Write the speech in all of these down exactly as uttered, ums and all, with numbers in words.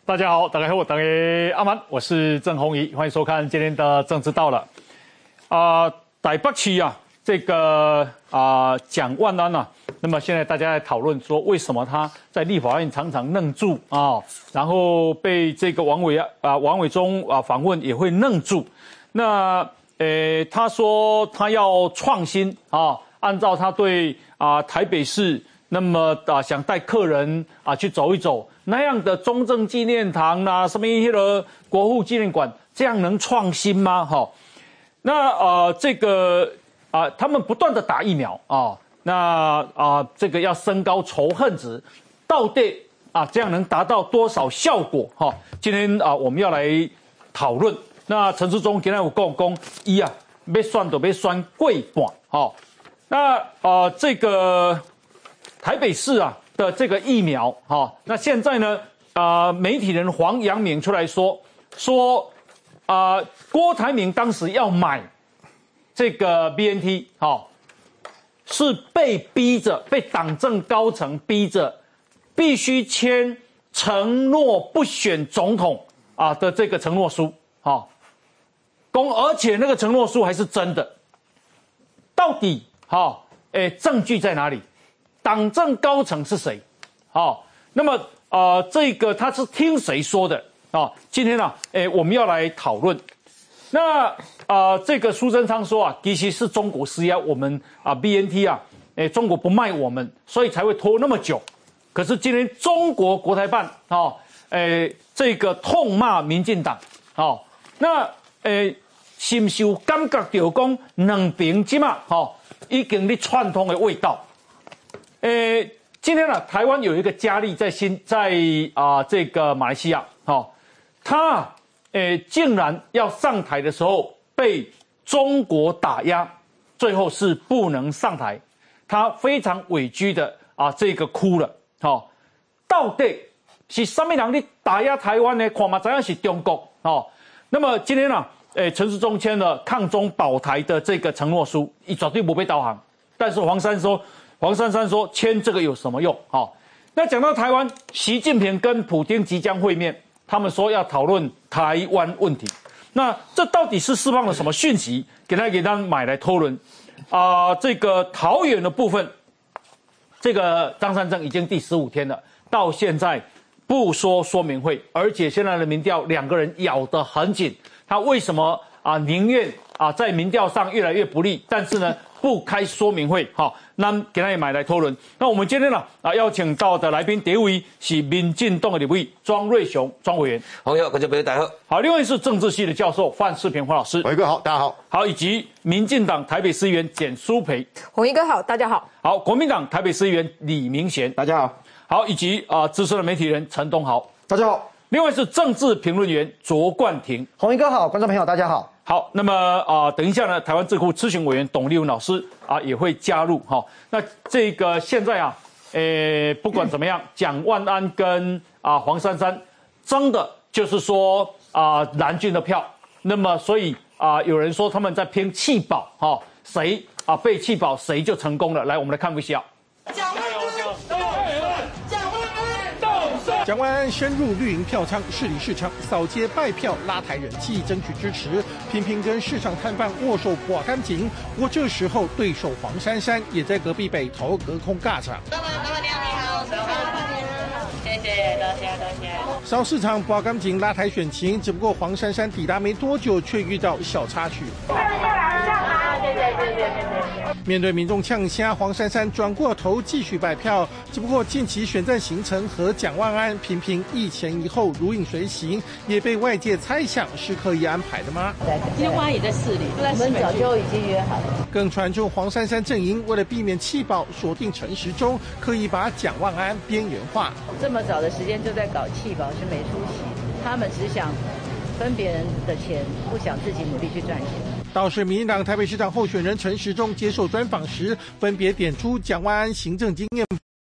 大家好，大家好，我大家阿曼，我是郑弘仪，欢迎收看今天的政治到了。啊、呃，台北市啊，这个啊蒋万安啊，那么现在大家在讨论说，为什么他在立法院常常愣住啊，然后被这个王伟啊王伟忠啊访问也会愣住。那呃，他说他要创新啊，按照他对啊台北市。那么啊，想带客人啊去走一走，那样的中正纪念堂啦，什么一些的国父纪念馆，这样能创新吗？哈，那呃，这个啊，他们不断的打疫苗啊，那啊，这个要升高仇恨值，到底啊，这样能达到多少效果？哈，今天啊，我们要来讨论。那陈时中今天有讲讲，一啊，要选就要选过半，哈，那呃，这个。台北市啊的这个疫苗，哈、哦，那现在呢，啊、呃，媒体人黄阳明出来说说，啊、呃，郭台铭当时要买这个 B N T， 哈、哦，是被逼着，被党政高层逼着，必须签承诺不选总统啊的这个承诺书，哈、哦，公，而且那个承诺书还是真的，到底，哈、哦，诶，证据在哪里？党政高层是谁？好、哦，那么呃，这个他是听谁说的啊、哦？今天呢、啊，诶，我们要来讨论。那啊、呃，这个苏贞昌说啊，其实是中国施压我们啊 B N T 啊，诶，中国不卖我们，所以才会拖那么久。可是今天中国国台办啊，哦，诶，这个痛骂民进党，哦，那诶，是不是有感觉到讲两边即嘛，哦，已經咧串通的味道？呃，今天呢、啊，台湾有一个佳丽在新在啊、呃、这个马来西亚，哦，他呃竟然要上台的时候被中国打压，最后是不能上台，他非常委屈的啊这个哭了，哦，到底是什么人去打压台湾呢？看嘛怎样是中国，哦，那么今天呢、啊，呃陈时中签了抗中保台的这个承诺书，一绝对不被导航，但是黄珊说。黄珊珊说：“签这个有什么用？”好、哦，那讲到台湾，习近平跟普丁即将会面，他们说要讨论台湾问题。那这到底是释放了什么讯息？给他给他买来讨论啊、呃？这个桃园的部分，这个张善政已经第十五天了，到现在不说说明会，而且现在的民调两个人咬得很紧。他为什么啊宁愿啊在民调上越来越不利，但是呢？不开说明会，好，那给他也买来讨论。那我们今天呢啊邀请到的来宾，第一位是民进党的立委庄瑞雄庄委员， 朋友，观众朋友大家好。 好，另外是政治系的教授范世平范老师， 伟哥好，大家好。 好，以及民进党台北市议员简舒培， 弘仪哥好，大家好。 好，国民党台北市议员李明贤， 大家好。 好，以及啊、呃、资深的媒体人陈东豪， 大家好。 另外是政治评论员卓冠廷， 弘仪哥好，观众朋友大家好。 好，那么啊、呃，等一下呢，台湾智库咨询委员董立文老师啊也会加入哈、哦。那这个现在啊，呃，不管怎么样，蒋万安跟啊黄珊珊争的就是说啊蓝军的票。那么所以啊，有人说他们在拼弃保哈、哦，谁啊被弃保谁就成功了。来，我们来看一下。 蒋万安，蒋万安，蒋万安，到手。 蒋万安深入绿营票仓，市里市场扫街拜票，拉抬人气，争取支持，频频跟市场摊贩握手刮干净。不过这时候，对手黄珊珊也在隔壁北头隔空尬场。 老板，老板娘你好，谢谢，多谢多谢。 扫市场刮干净，拉抬选情，只不过黄珊珊抵达没多久，却遇到小插曲。 谢谢谢谢谢谢。 面对民众呛虾，黄珊珊转过头继续拜票。只不过近期选战行程和蒋万安频频一前一后，如影随形，也被外界猜想是刻意安排的吗？ 今天万安也在市里， 我们早就已经约好了。 更传出黄珊珊阵营为了避免弃保，锁定陈时中，刻意把蒋万安边缘化。 这么早的时间就在搞弃保是没出息，他们只想分别人的钱，不想自己努力去赚钱。 倒是民进党台北市长候选人陈时中接受专访时，分别点出蒋万安行政经验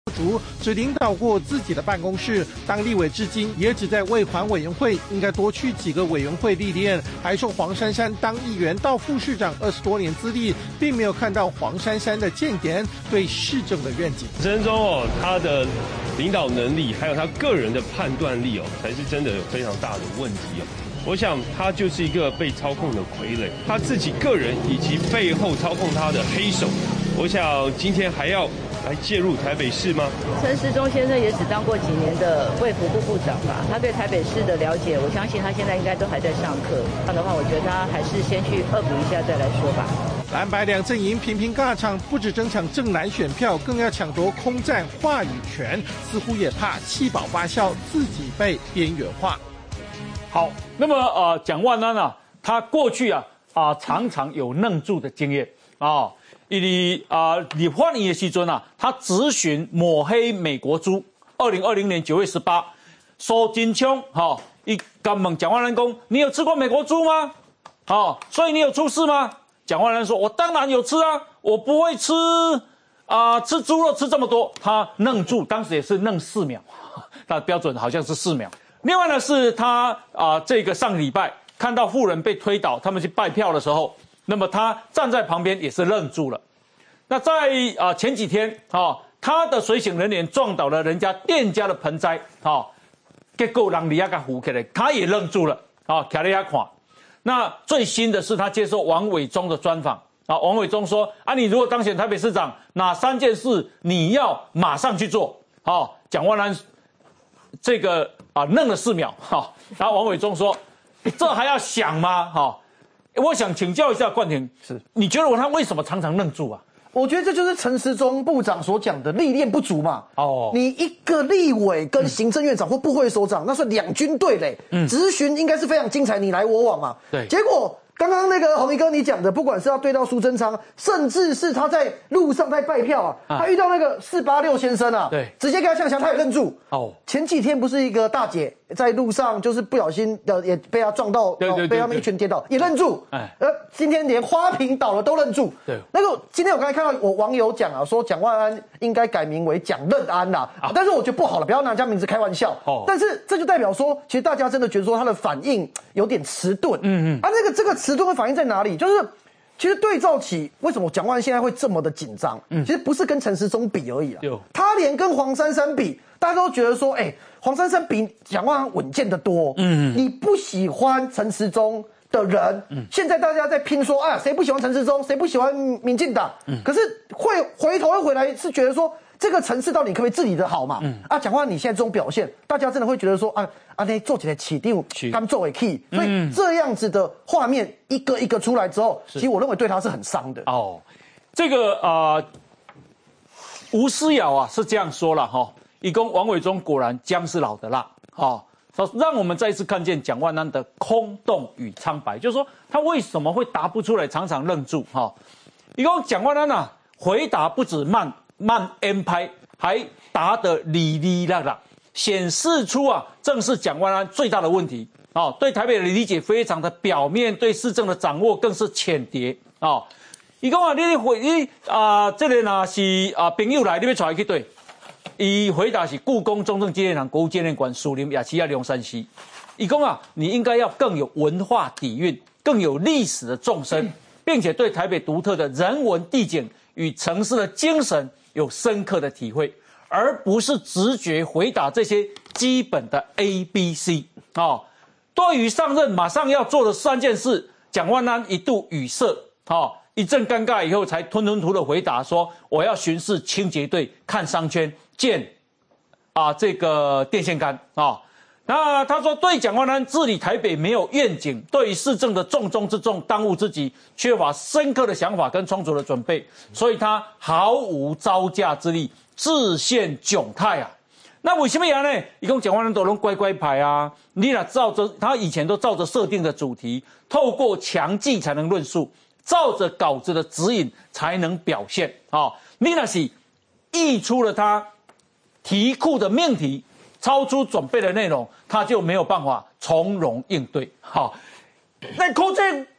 竹只领导过自己的办公室，当立委至今也只在卫环委员会，应该多去几个委员会历练。还说黄珊珊当议员到副市长二十多年资历，并没有看到黄珊珊的建言对市政的愿景。 陈时中哦，他的领导能力还有他个人的判断力哦，才是真的有非常大的问题哦。我想他就是一个被操控的傀儡，他自己个人以及背后操控他的黑手，我想今天还要来介入台北市吗？ 陈时中先生也只当过几年的卫福部部长吧，他对台北市的了解，我相信他现在应该都还在上课。这样的话，我觉得他还是先去恶补一下再来说吧。 蓝白两阵营频频尬场，不止争抢正蓝选票，更要抢夺空战话语权，似乎也怕气保发酵，自己被边缘化。 好，那么呃，蒋万安啊，他过去啊啊、呃、常常有愣住的经验啊，以啊立法院的时阵啊，他质询抹黑美国猪。二零二零年九月十八，苏贞昌哈，一敢问蒋万安公，你有吃过美国猪吗？好、哦，所以你有出事吗？蒋万安说，我当然有吃啊，我不会吃啊、呃、吃猪肉吃这么多。他愣住，当时也是愣四秒，他的标准好像是四秒。另外呢，是他啊、呃，这个上个礼拜看到富人被推倒，他们去拜票的时候，那么他站在旁边也是愣住了。那在啊、呃、前几天啊、哦，他的随行人员撞倒了人家店家的盆栽，哦，结果让李亚给扶起来，他也愣住了，啊、哦，卡利亚看。那最新的是他接受王伟忠的专访，啊，王伟忠说啊，你如果当选台北市长，哪三件事你要马上去做？哦，蒋万安这个。啊，愣了四秒，哈、哦，然后王伟忠说：“这还要想吗？哈、哦，我想请教一下冠廷，是你觉得我他为什么常常愣住啊？ 我觉得这就是陈时中部长所讲的历练不足嘛。 哦， 你一个立委跟行政院长或部会首长，那是两军对垒，嗯，质询应该是非常精彩，你来我往嘛。 对， 结果。”刚刚那个红衣哥你讲的，不管是要对到苏贞昌，甚至是他在路上在拜票啊，啊他遇到那个四八六先生啊， 对， 直接跟他呛枪，他也愣住。 哦， 前几天不是一个大姐在路上就是不小心呃也被他撞到， 对对对对被他们一群跌倒，也愣住。哎，呃，今天连花瓶倒了都愣住。 对， 那个今天我刚才看到我网友讲啊，说蒋万安应该改名为蒋愣安啦、啊，但是我觉得不好了，不要拿人家名字开玩笑。哦，但是这就代表说，其实大家真的觉得说他的反应有点迟钝。嗯嗯，啊，那个这个迟钝的反应在哪里？就是，其实对照起为什么蒋万安现在会这么的紧张，嗯，其实不是跟陈时中比而已啊，他连跟黄珊珊比，大家都觉得说，哎、欸，黄珊珊比蒋万安稳健得多，嗯，你不喜欢陈时中的人，嗯，现在大家在拼说，啊，谁不喜欢陈时中，谁不喜欢民进党，嗯，可是会回头会回来是觉得说。这个城市到底可不可以治理得好嘛？嗯啊，讲话你现在这种表现，大家真的会觉得说啊啊，那做起来起定刚作为 key， 所以这样子的画面一个一个出来之后，其实我认为对他是很伤的。 哦，这个啊、呃，吴思瑶啊是这样说了哈，以供王伟忠果然姜是老的辣，哈、哦，让我们再一次看见蒋万安的空洞与苍白，就是说他为什么会答不出来，常常愣住哈。以供蒋万安啊，回答不止慢。慢 M 拍还答得哩哩啦啦，显示出啊，正是蒋万安最大的问题啊、哦！对台北的理解非常的表面，对市政的掌握更是浅碟啊！伊讲啊，你你回你啊，这个呢是啊朋友来，你要带去对？伊回答是故宫中正纪念堂国务纪念馆属林雅琪亚龙山西。伊讲啊，你应该要更有文化底蕴，更有历史的纵深，并且对台北独特的人文地景与城市的精神。有深刻的体会，而不是直觉回答这些基本的 A、B、C 啊、哦。对于上任马上要做的三件事，蒋万安一度语塞，啊、哦，一阵尴尬以后，才吞吞吐的回答说：“我要巡视清洁队，看商圈，建啊这个电线杆啊。哦”那他说，对蒋万安治理台北没有愿景，对于市政的重中之重、当务之急，缺乏深刻的想法跟充足的准备，所以他毫无招架之力，自陷窘态啊。那为什么样呢？一共蒋万安都能乖乖牌啊，你俩照着他以前都照着设定的主题，透过强记才能论述，照着稿子的指引才能表现啊。你那是溢出了他题库的命题。超出准备的内容，他就没有办法从容应对。好，那可这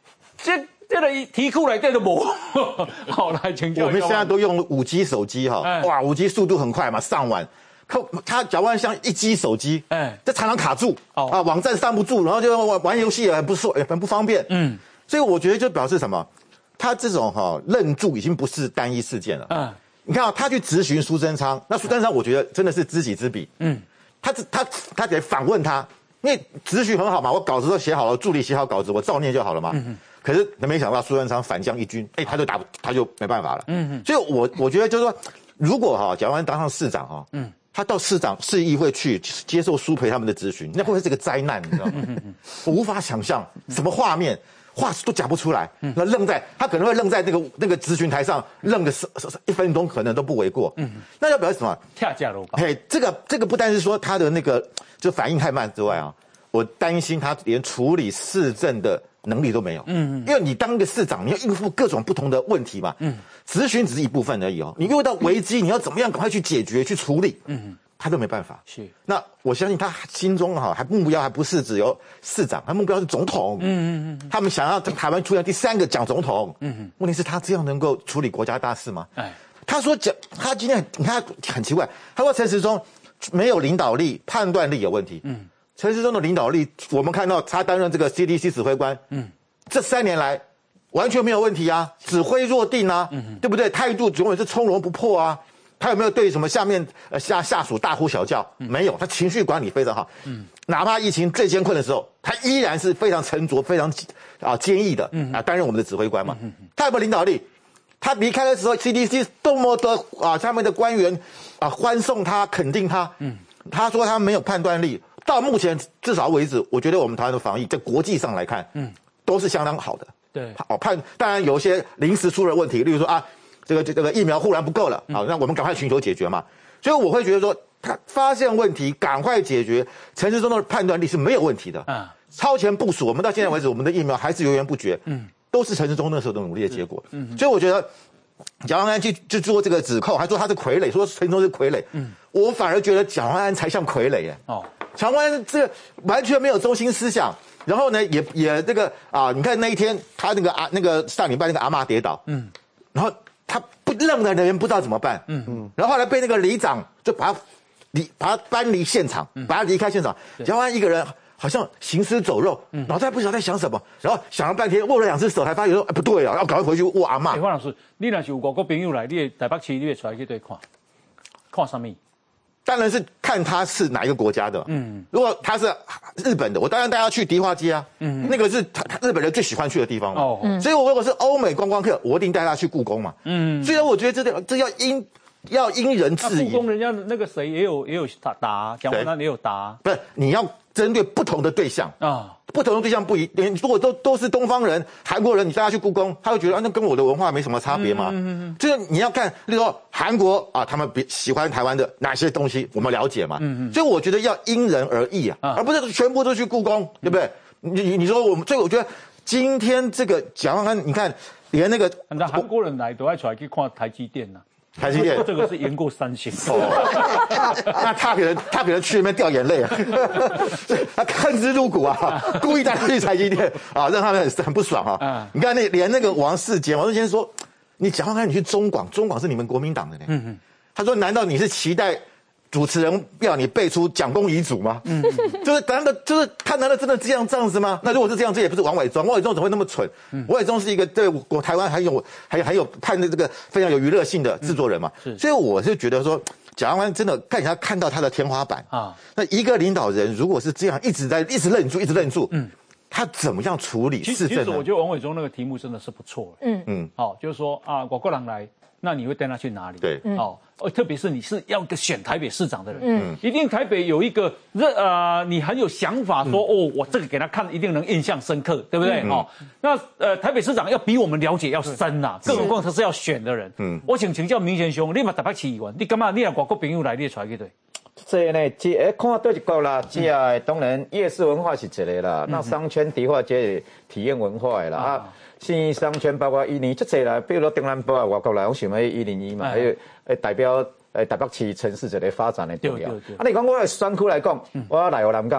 这这个题库来对都无。好，来请教。 我们现在都用五 G 手机哈，哎、哇，五 G 速度很快嘛，上网。可他假如像一 G 手机，哎，这常常卡住，哦、啊，网站上不住，然后就玩玩游戏也很不顺，很不方便。嗯，所以我觉得就表示什么？他这种哈、哦、愣住已经不是单一事件了。嗯，你看啊、哦，他去质询苏贞昌，那苏贞昌我觉得真的是知己知彼。嗯，他他他得反问他，因为质询很好嘛，我稿子都写好了，助理写好稿子，我照念就好了嘛。嗯，可是他没想到苏贞昌反将一军，哎，他就打他就没办法了。嗯，所以我我觉得就是说，如果哈蒋万安当上市长哈，嗯。他到市长市议会去接受苏培他们的质询，那会不会是个灾难？你知道吗？我无法想象什么画面，话都讲不出来。那愣在他可能会愣在那个那个质询台上，愣个十一分钟可能都不为过。那要表示什么？ 跳价了吧？ 嘿，这个这个不单是说他的那个就反应太慢之外啊，我担心他连处理市政的能力都没有。嗯，因为你当一个市长，你要应付各种不同的问题嘛。嗯，质询只是一部分而已哦。你遇到危机，你要怎么样赶快去解决、去处理？嗯，他都没办法。是。那我相信他心中哈还目标还不是只有市长，他目标是总统。嗯嗯嗯。他们想要在台湾出现第三个蒋总统。嗯嗯。问题是，他这样能够处理国家大事吗？哎，他说蒋，他今天你看很奇怪，他说陈时中没有领导力，判断力有问题。嗯。陈时中的领导力，我们看到他担任这个 C D C 指挥官，嗯，这三年来完全没有问题啊，指挥若定啊，嗯，对不对？态度永远是从容不迫啊。他有没有对什么下面呃下下属大呼小叫？嗯、没有，他情绪管理非常好。嗯，哪怕疫情最艰困的时候，他依然是非常沉着、非常啊坚毅的，嗯啊担任我们的指挥官嘛。嗯、他有没有领导力？他离开的时候 ，C D C 多么的啊下面的官员啊欢送他、肯定他。嗯，他说他没有判断力。到目前至少为止，我觉得我们台湾的防疫在国际上来看，嗯，都是相当好的。对，好判当然有一些临时出了问题，例如说啊，这个这个疫苗忽然不够了，好，那我们赶快寻求解决嘛。所以我会觉得说，他发现问题赶快解决，陈时中的判断力是没有问题的。嗯，超前部署，我们到现在为止，我们的疫苗还是源源不绝。嗯，都是陈时中那时候的努力的结果。嗯，所以我觉得。蒋万安去去做这个指控，还说他是傀儡，说陈时中是傀儡。嗯，我反而觉得蒋万安才像傀儡耶。哦，蒋万安这个完全没有中心思想，然后呢，也也这个啊，你看那一天他那个啊那个上礼拜那个阿嬷跌倒，嗯，然后他不愣的人不知道怎么办，嗯嗯，然后后来被那个里长就把他离把他搬离现场，嗯、把他离开现场，蒋万安一个人。好像行尸走肉，嗯、脑袋不晓得在想什么，然后想了半天，握了两只手，才发现说，哎，不对啊，要赶快回去握阿嬷。 欸、黄老师，你若是有外国朋友来，你台北市你会出来去对看，看什么？ 当然是看他是哪一个国家的。嗯，如果他是日本的，我当然带他去迪化街啊。嗯，那个是他日本人最喜欢去的地方嘛。哦，嗯、所以我如果是欧美观光客，我一定带他去故宫嘛。嗯，虽然我觉得这这要因。要因人制宜。 故宫人家那个谁也有也有打打，蒋万安也有打。 不是，你要针对不同的对象啊，不同的对象不一。如果都都是东方人、韩国人，你带他去故宫，他会觉得啊，那跟我的文化没什么差别嘛。嗯嗯嗯。就是你要看，例如说韩国啊，他们比喜欢台湾的哪些东西，我们了解嘛。嗯嗯。所以我觉得要因人而异啊，而不是全部都去故宫，对不对？你你说我们，所以我觉得今天这个蒋万安，你看连那个那韩国人来都爱出来去看台积电呐。 台积电这个是赢过三星哦，那他可能他可能去那边掉眼泪啊，他恨之入骨啊，故意带他去台积电啊，让他们很很不爽啊。嗯、你看那连那个王世坚，王世坚说，你蒋万安你去中广，中广是你们国民党的呢。嗯嗯，他说难道你是期待主持人要你背出蒋公遗嘱吗？嗯，就是难道就是他难道真的这样这样子吗？那如果是这样，这也不是王伟忠，王伟忠怎么会那么蠢？嗯、王伟忠是一个对我台湾还有还有还有看的这个非常有娱乐性的制作人嘛。嗯、所以我是觉得说，蒋万安真的看起来看到他的天花板啊。那一个领导人如果是这样一直在一直愣住，一直愣住，嗯，他怎么样处理市政呢？ 其实我觉得王伟忠那个题目真的是不错。嗯嗯，好、哦，就是说啊，外国人来。那你会带他去哪里？对，哦，特别是你是要个选台北市长的人，嗯，一定台北有一个呃，你很有想法说，说、嗯、哦，我这个给他看，一定能印象深刻，对不对？嗯、哦，那呃，台北市长要比我们了解要深呐、啊，更何况他是要选的人。嗯，我想请教明贤兄，你嘛台北市议员，你干嘛你让外国朋友来，你出来去对？ 这呢，这看对一个啦，这啊，当然夜市文化是一个啦，那商圈迪化街体验文化的啦啊。新商圈包括一年这些啦，比如说中南部啊、外国来，我想要一零一嘛，还有诶代表诶台北市城市一个发展的重要。啊，你讲我的选区来讲，我要来河南港，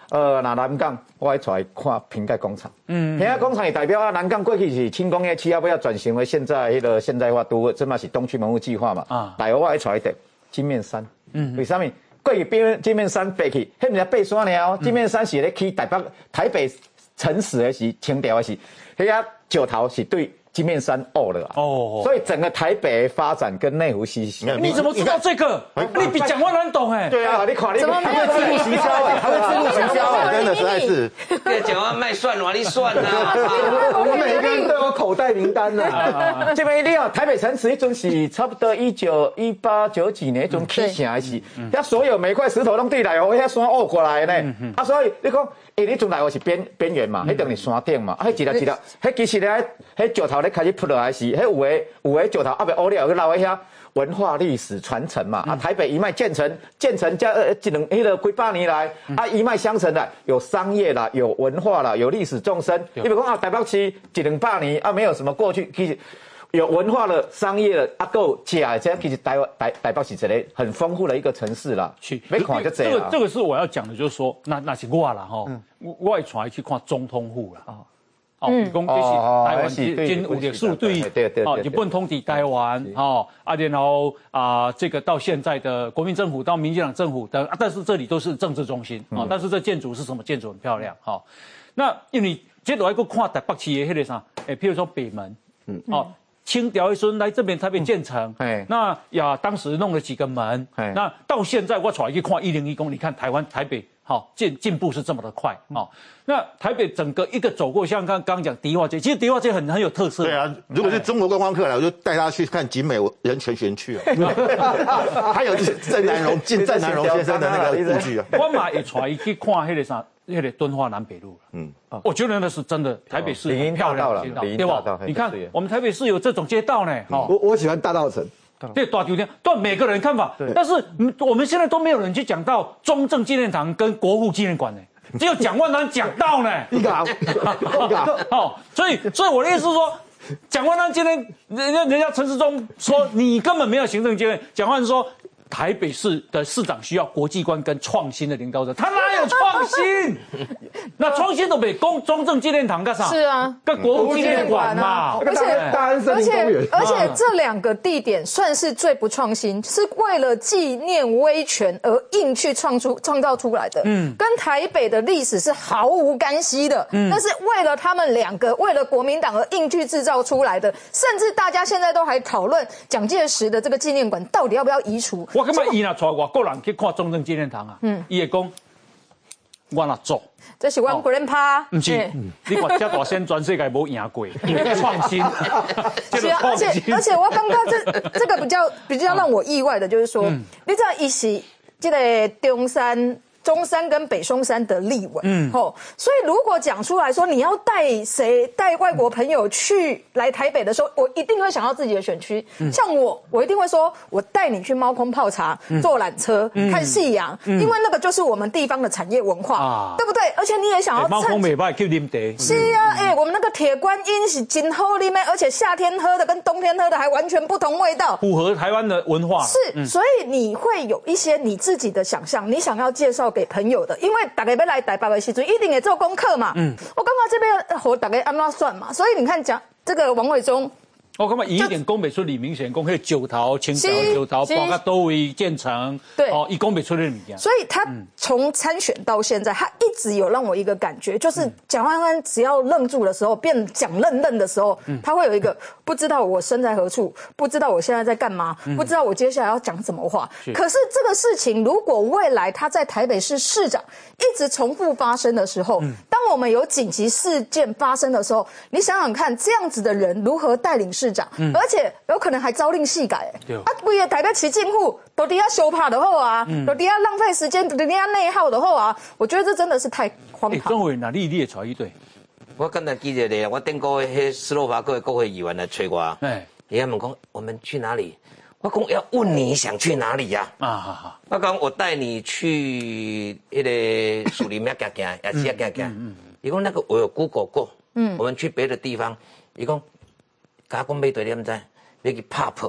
呃，那南港我爱出来看瓶盖工厂。嗯，瓶盖工厂也代表啊，南港过去是轻工业企业，要转型为现在迄个现代化都，这嘛是东区门户计划嘛。啊，台湾我爱出来的金面山。嗯，为什么？过去边金面山爬去，迄毋是爬山了哦。金面山是咧去台北台北城市的是清朝的是，迄遐石头是对。金面山哦了哦，所以整个台北发展跟内湖息息。 你怎么知道这个？你比蒋万安懂哎。 对啊，你看你怎么还会自入行销哎，还会自入行销哎，真的实在是。 对，蒋万卖蒜哪里算啊？ 我们每个人都有口袋名单呢。这边一定要台北城市一阵是差不多一九一八九几年一种起成的是，遐所有每块石头拢对来哦，遐山凹过来呢。啊，所以你讲，诶，你从来我是边边缘嘛，迄等于山顶嘛，啊，迄一粒一粒，迄其实咧，迄石头。开始扑落来是，迄有诶有诶石头阿伯乌了，去留喺遐文化历史传承嘛。嗯、啊，台北一脉建成，建成加呃一两迄个几百年来，嗯、啊一脉相承的，有商业啦，有文化啦，有历史纵深。你比如讲啊，台北市一两百年啊，没有什么过去，其实有文化的、商业的，啊够起来，这样其实台湾台台北是一个很丰富的一个城市啦。 是， 没看就这样。 这个这个是我要讲的，就是说，那那是我啦哈，嗯、我我会传去看总统府啦。哦哦，讲这是台湾今有历史对，哦，日本统治台湾，哦啊，然后啊，这个到现在的国民政府到民进党政府的，但是这里都是政治中心啊，但是这建筑是什么建筑很漂亮哈。那因为接着还个看台北市的迄个啥，诶，譬如说北门，嗯，哦，清朝的时候来这边才被建成，哎，那呀，当时弄了几个门，那到现在我出来去看一零一公，你看台湾台北。好，进进步是这么的快啊、哦！那台北整个一个走过，像刚刚讲迪化街，其实迪化街很很有特色。 对啊，如果是中国观光客来，我就带他去看景美人权园区啊，还有郑南榕进郑南榕先生的那个故居啊。 我嘛也出来去看那个啥，那个敦化南北路了。嗯，我觉得那是真的，台北市很漂亮的街道，对吧？你看我们台北市有这种街道呢。 哦，我我喜欢大稻埕。 对，大酒店，对每个人看法，但是我们现在都没有人去讲到中正纪念堂跟国父纪念馆呢，只有蒋万安讲到呢。 你讲，你讲， 好，所以，所以我的意思是说，蒋万安今天人家人家陈时中说你根本没有行政经验，蒋万安说台北市的市长需要国际观跟创新的领导者，他哪有创新？那创新都被公中正纪念堂干啥？ 是啊， 跟国父纪念馆嘛。 而且而且而且这两个地点算是最不创新，是为了纪念威权而硬去创出创造出来的。嗯，跟台北的历史是毫无干系的。嗯，那是为了他们两个，为了国民党而硬去制造出来的。甚至大家现在都还讨论蒋介石的这个纪念馆到底要不要移除。 我感觉伊若带外国人去看中正纪念堂啊，嗯，伊会讲，我若做， 这是我个人趴， 不是，你看这大先全世界无赢过，创新， 是啊，而且而且我刚刚这这个比较比较让我意外的就是说，你知道伊是这个中山。中山跟北松山的立委，嗯，吼，所以如果讲出来说你要带谁带外国朋友去来台北的时候，我一定会想到自己的选区。嗯、像我，我一定会说，我带你去猫空泡茶、嗯、坐缆车、嗯、看夕阳、嗯，因为那个就是我们地方的产业文化，啊、对不对？而且你也想要猫空美拜去啉茶。 是啊，哎、嗯欸，我们那个铁观音是真好啉的，而且夏天喝的跟冬天喝的还完全不同味道， 符合台湾的文化。 是，嗯、所以你会有一些你自己的想象，你想要介绍给朋友的，因为大家要来台北的时候，一定也做功课嘛。嗯，我刚刚这边和大家按怎算嘛，所以你看讲这个王伟忠。 我感觉伊一点讲不出李明显讲，迄个九桃、青岛、九桃，包括都为建成， 对， 哦，伊讲不出那物件。 所以他从参选到现在，他一直有让我一个感觉，就是蒋万安只要愣住的时候，变蒋愣愣的时候，嗯、他会有一个不知道我身在何处，不知道我现在在干嘛，嗯、不知道我接下来要讲什么话。可是这个事情，如果未来他在台北市市长一直重复发生的时候，嗯、当我们有紧急事件发生的时候，你想想看，这样子的人如何带领市长，嗯、而且有可能还朝令夕改。啊，规个台北市政府都底下修怕的后啊，嗯、都底下浪费时间，都底下内耗的后啊，我觉得这真的是太荒唐。 钟伟哪里你也传一对？ 我刚才记得咧，我顶个迄斯洛伐克的国会议员来催我，哎，伊他们讲我们去哪里？我讲要问你想去哪里呀？啊，好好。我讲我带你去那个树林遐行行，也是遐行行。伊讲那个我有 Google 过，嗯，我们去别的地方，伊讲。甲我买对你唔知，要去 pub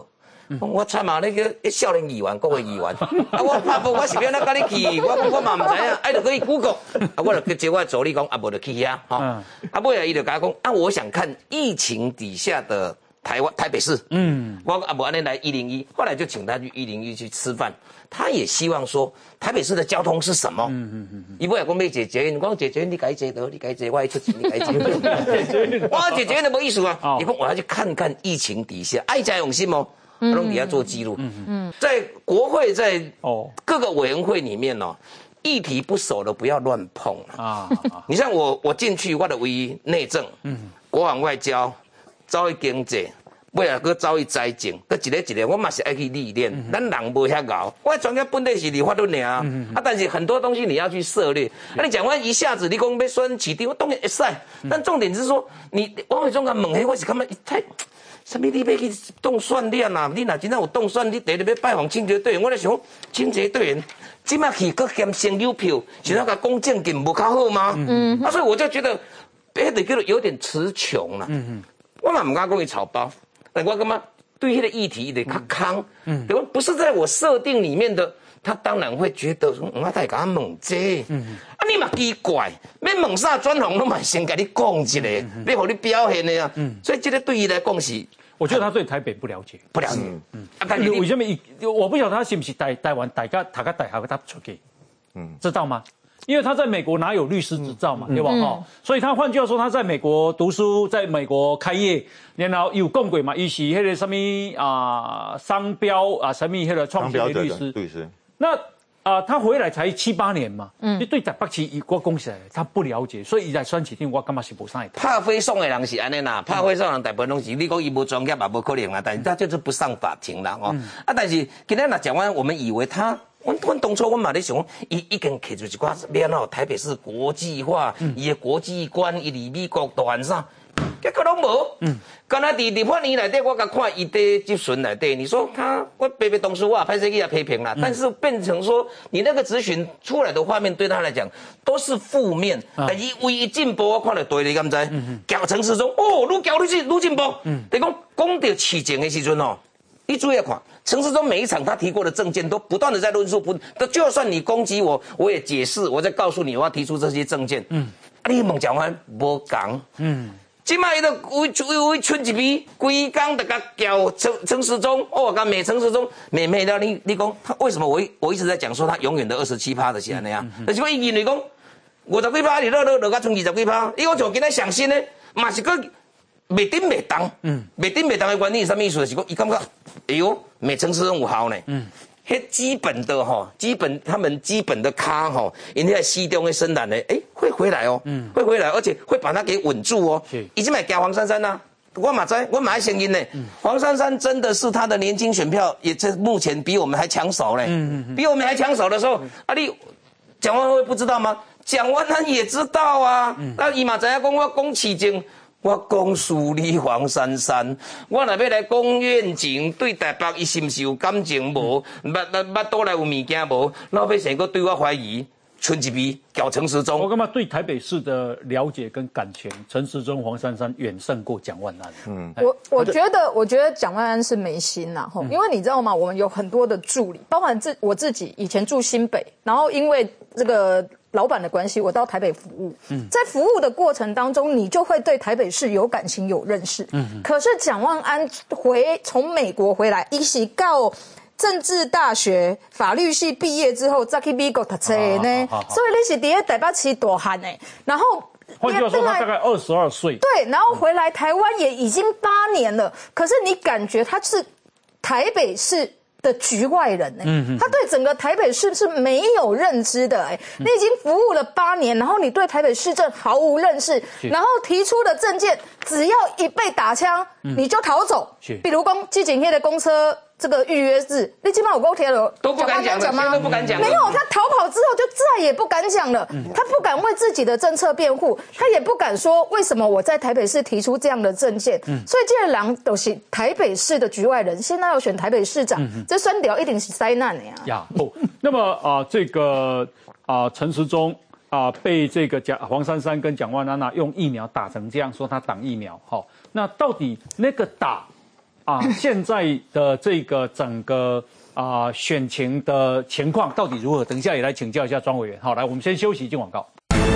我参嘛那个少年议员、国会议员，啊，我拍布我是要哪跟你去，我我嘛唔知影，哎，就可以 Google， 啊，我就接我助理讲，啊，无就去遐，哈，啊，尾来伊就甲我讲，啊，我想看疫情底下的台湾台北市，嗯，我啊无安尼来一零一，后来就请他去一零一去吃饭。他也希望说台北市的交通是什么？嗯嗯嗯。伊尾来讲要解决，你讲解决，你改解得，你改解，我还出钱，你改解。我解决的没意思啊！你讲我要去看看疫情底下，爱家用心哦，拢底下做记录。嗯嗯。在国会在哦各个委员会里面哦，议题不熟的不要乱碰啊。你像我，我进去我的唯一内政，嗯，国防外交，教育经济。尾来搁走去财政，搁一个一个，我嘛是爱去历练。嗯、咱人无遐熬，我专业本地是立法论尔、嗯、啊，但是很多东西你要去涉猎。那、啊、你讲完一下子，你讲要选市长，我当然会使。但重点是说，你王伟忠甲问迄，我是感觉太，什么你要去动算练啊？你若真正有动算，你第日要拜访清洁队员，我在想，清洁队员即马去搁嫌先邮票，是那个公正金无较好吗？嗯，啊，所以我就觉得，迄个叫做有点词穷了。嗯嗯，我嘛唔敢讲伊草包。但我感觉对迄个议题得较康，嗯，对吧？不是在我设定里面的，他当然会觉得说，我太甲他问这，嗯，啊你嘛奇怪，要问啥转行拢嘛先甲你讲一下，要互你表现的呀，嗯，所以这个对伊来讲是， 我觉得他对台北不了解， 不了解， 嗯，啊，但是为什么？我不晓得他是不是台台湾大家大家大学他出去，嗯，知道吗？因为他在美国哪有律师执照嘛，嗯、对吧？哈、嗯，所以他换句话说，他在美国读书，在美国开业，然后有讲过嘛，伊是迄个什么啊、呃、商标啊，什么迄个创新的律师。 律师。 那啊、呃，他回来才七八年嘛，嗯，你对台北市我讲起来，他不了解，所以伊来选市长，我感觉是无啥会。 怕飞送的人是安尼啦，怕飞送的人大部分拢是，你讲伊无专业也无可能啦，但是他就是不上法庭啦，哦，嗯、啊，但是今天若讲完，我们以为他。我我当初我嘛咧想，伊已经摕出一寡变哦，台北市国际化，伊、嗯、的国际观，伊离美国大汉啥，结果拢无。嗯，刚才伫立法院内底，我甲看伊伫质询内底，你说他我白白当初我也拍摄去也批评啦，嗯、但是变成说你那个质询出来的画面对他来讲都是负面，啊、但伊唯一进步我看了对你敢知？嗯交陈时中哦，愈交愈进愈进步。嗯，等于讲讲到市政的时阵哦。你注意看，陈时中每一场他提过的政见都不断的在论述，不，就算你攻击我，我也解释，我再告诉你我要提出这些政见。嗯，啊，你猛讲完无讲。嗯，今麦伊都为为为春一笔，规工的甲叫陈陈时中，哦，甲骂陈时中，骂骂了你，你讲他为什么我我一直在讲说他永远的二十七趴的是安尼啊？但是我伊认为讲五十几趴，你落落落甲剩二十几趴，伊我就今日上新呢，嘛是个。袂顶袂当，嗯，袂顶袂当的原因是啥意思？就是讲，伊感觉，哎呦，美城市有效呢，嗯，迄基本的哈，基本他们基本的咖哈，人家西中的深蓝呢，哎，会回来哦，嗯，会回来，而且会把它给稳住哦，是，已经买加黄珊珊呐，我马在，我马声音呢，嗯、黄珊珊真的是他的年轻选票，也在目前比我们还抢手嘞，嗯嗯，比我们还抢手的时候，嗯、啊你蒋万安会不知道吗？蒋万安也知道啊，嗯、那伊嘛知影讲我讲市政。我讲梳理黄珊珊，我若要来讲愿景，对台北伊是毋是有感情无？捌捌捌倒来有物件无？老百姓佫对我怀疑，春一笔叫陈时中。 我感觉对台北市的了解跟感情，陈时中、黄珊珊远胜过蒋万安。嗯， 我我觉得，我觉得蒋万安是没心啦，吼、嗯，因为你知道吗？我们有很多的助理，包含自我自己以前住新北，然后因为这个。老板的关系，我到台北服务。嗯，在服务的过程当中，你就会对台北市有感情、有认识。嗯，可是蒋万安回从美国回来，一起告政治大学法律系毕业之后，再去美国读册呢。所以你是伫台北市大汉呢。然后换句话说，他大概二十二岁。 对，然后回来台湾也已经八年了，可是你感觉他是台北市。的局外人呢、欸，嗯、他对整个台北市是没有认知的、欸，哎，你已经服务了八年，然后你对台北市政毫无认识，然后提出的政见，只要一被打枪，嗯、你就逃走。比如讲基景业的公车这个预约制，你基本上有够贴了， 都不敢讲吗？都不敢讲。 没有，他逃跑之后就再也不敢讲了，嗯、他不敢为自己的政策辩护，他也不敢说为什么我在台北市提出这样的政见。嗯、所以这些人都是台北市的局外人，现在要选台北市长，嗯、这酸掉一定是灾难的呀。 呀，哦，那么啊、呃，这个啊、呃，陈时中啊、呃，被这个蒋黄珊珊跟蒋万安啊用疫苗打成这样，说他挡疫苗，好、哦，那到底那个打？ 啊，现在的这个整个啊选情的情况到底如何？等一下也来请教一下庄委员。好，来，我们先休息，进广告。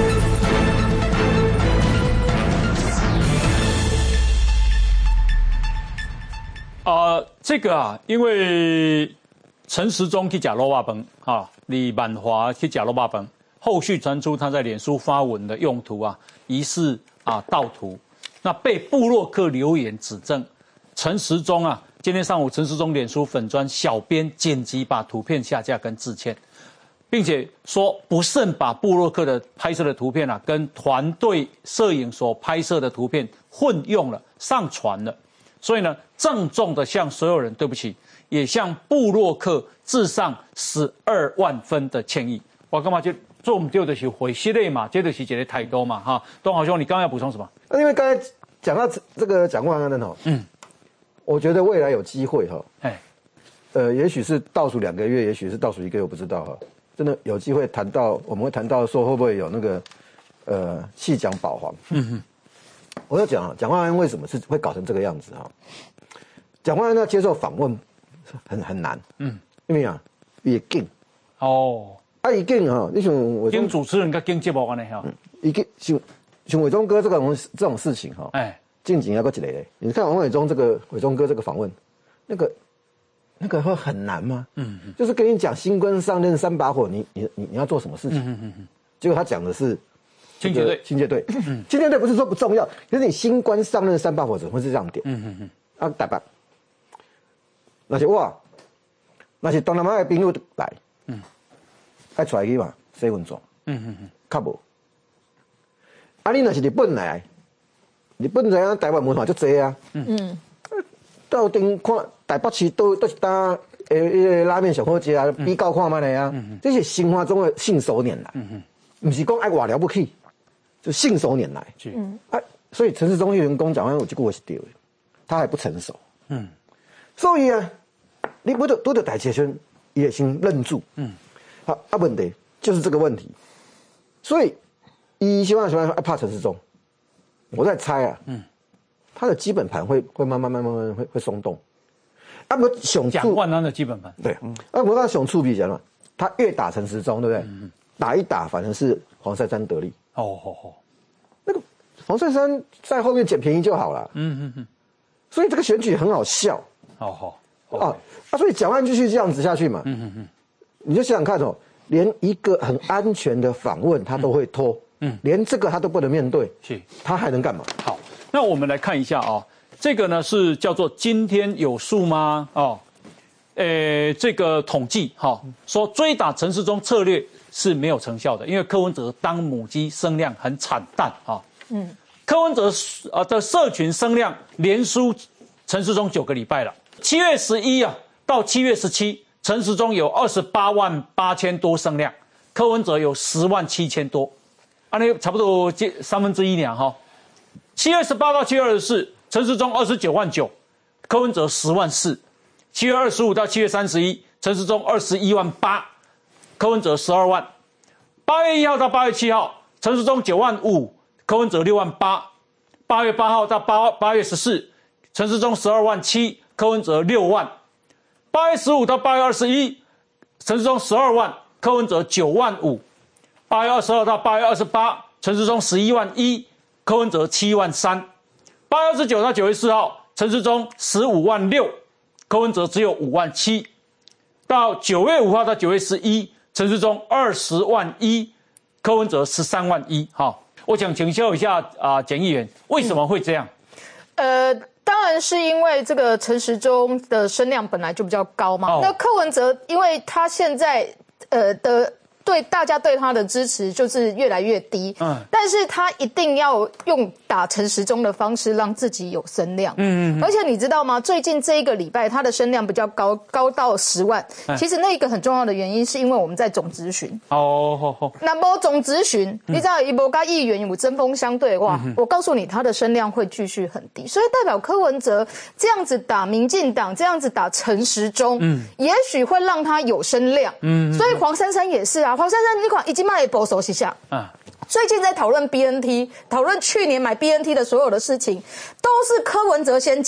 啊、呃，这个啊，因为陈时中去吃肉霸饭啊，李满华去吃肉霸饭，后续传出他在脸书发文的用途啊，疑似啊盗图，那被部落客留言指证陈时中啊，今天上午陈时中脸书粉专小编剪辑把图片下架跟致歉，并且说不慎把部落客的拍摄的图片啊，跟团队摄影所拍摄的图片混用了，上传了。所以呢，郑重的向所有人对不起，也向部落客致上十二万分的歉意。我干嘛就做我们丢的是回息类嘛，接的是解的太多嘛哈。东豪兄，你刚刚要补充什么？ 因为刚才讲到这个蒋万安的哈，嗯，我觉得未来有机会哈，哎，呃，也许是倒数两个月，也许是倒数一个月，我不知道哈。真的有机会谈到，我们会谈到说会不会有那个呃弃蒋保皇？嗯哼。我要讲啊，蒋万安为什么是会搞成这个样子哈？蒋万安要接受访问很很难，嗯，因为啊，也紧哦，啊也紧哈，你像跟主持人跟跟节目安尼哈， 一个像像伟忠哥这种这种事情哈，哎，近景要个几类嘞？你看王伟忠这个伟忠哥这个访问，那个那个会很难吗？嗯，就是跟你讲新官上任三把火，你你你你要做什么事情？嗯嗯嗯，结果他讲的是。 清洁队， 清洁队，嗯，清洁队不是说不重要，可是你新官上任三把火怎么会是这样点？嗯嗯嗯，啊，大把，那是我，那是东南亚的朋友来，嗯，爱出来去嘛，写文章，嗯嗯嗯，较无，啊，你那是日本来，日本来啊，台湾文化就多啊，嗯，到顶看台北市都都是打诶，迄个拉面上好食啊，比较看卖的啊，这是生活中的信手拈来，嗯嗯，不是讲爱偌了不起。就信手拈来，嗯，啊，所以陈时中员工讲完，我就我是对的，他还不成熟，嗯，所以啊，你不得都得逮起身也先愣住，嗯，好啊，问题就是这个问题，所以一希望希望怕陈时中，我在猜啊，嗯，他的基本盘会会慢慢慢慢慢会会松动，啊不，熊蒋万安的基本盘， 对，嗯，啊不，他熊触比讲嘛，他越打陈时中，对不对？嗯，打一打，反正是黄珊珊得利。哦哦哦，那个黄珊珊在后面捡便宜就好了。嗯嗯嗯，所以这个选举很好笑。哦好、哦，啊啊，所以蒋万安继续这样子下去嘛。嗯嗯嗯，你就想想看哦，连一个很安全的访问他都会拖，嗯，连这个他都不能面对，是，他还能干嘛？ 好，那我们来看一下啊、哦，这个呢是叫做今天有数吗？哦，呃，这个统计哈、哦，说追打陈时中策略。是没有成效的，因为柯文哲当母鸡声量很惨淡啊。嗯，柯文哲呃的社群声量连输陈时中九个礼拜了。七月十一啊到七月十七，陈时中有二十八万八千多声量，柯文哲有十万七千多，啊，那差不多接三分之一两哈。七月十八到七月二十四，陈时中二十九万九，柯文哲十万四。七月二十五到七月三十一，陈时中二十一万八。柯文哲十二万，八月一号到八月七号，陈时中九万五，柯文哲六万八。八月八号到八八月十四，陈时中十二万七，柯文哲六万。八月十五到八月二十一，陈时中十二万，柯文哲九万五。八月二十二到八月二十八，陈时中十一万一，柯文哲七万三。八月二十九到九月四号，陈时中十五万六，柯文哲只有五万七。到九月五号到九月十一。陈时中二十万一，柯文哲十三万一。好，我想请教一下啊、呃，简议员，为什么会这样？ 呃，当然是因为这个陈时中的声量本来就比较高嘛。哦、那柯文哲，因为他现在呃的对大家对他的支持就是越来越低，嗯，但是他一定要用打陈时中的方式让自己有声量，嗯嗯，而且你知道吗？最近这一个礼拜他的声量比较高，高到十万。其实那个很重要的原因是因为我们在总咨询，哦哦哦，那么总咨询，你知道一波跟议员有针锋相对哇，嗯、我告诉你他的声量会继续很低，所以代表柯文哲这样子打民进党，这样子打陈时中，嗯，也许会让他有声量，嗯，所以黄珊珊也是啊。黄珊珊，你看已经卖保守一下，啊，最近在讨论 B N T， 讨论去年买 B N T 的所有的事情，都是柯文哲先讲，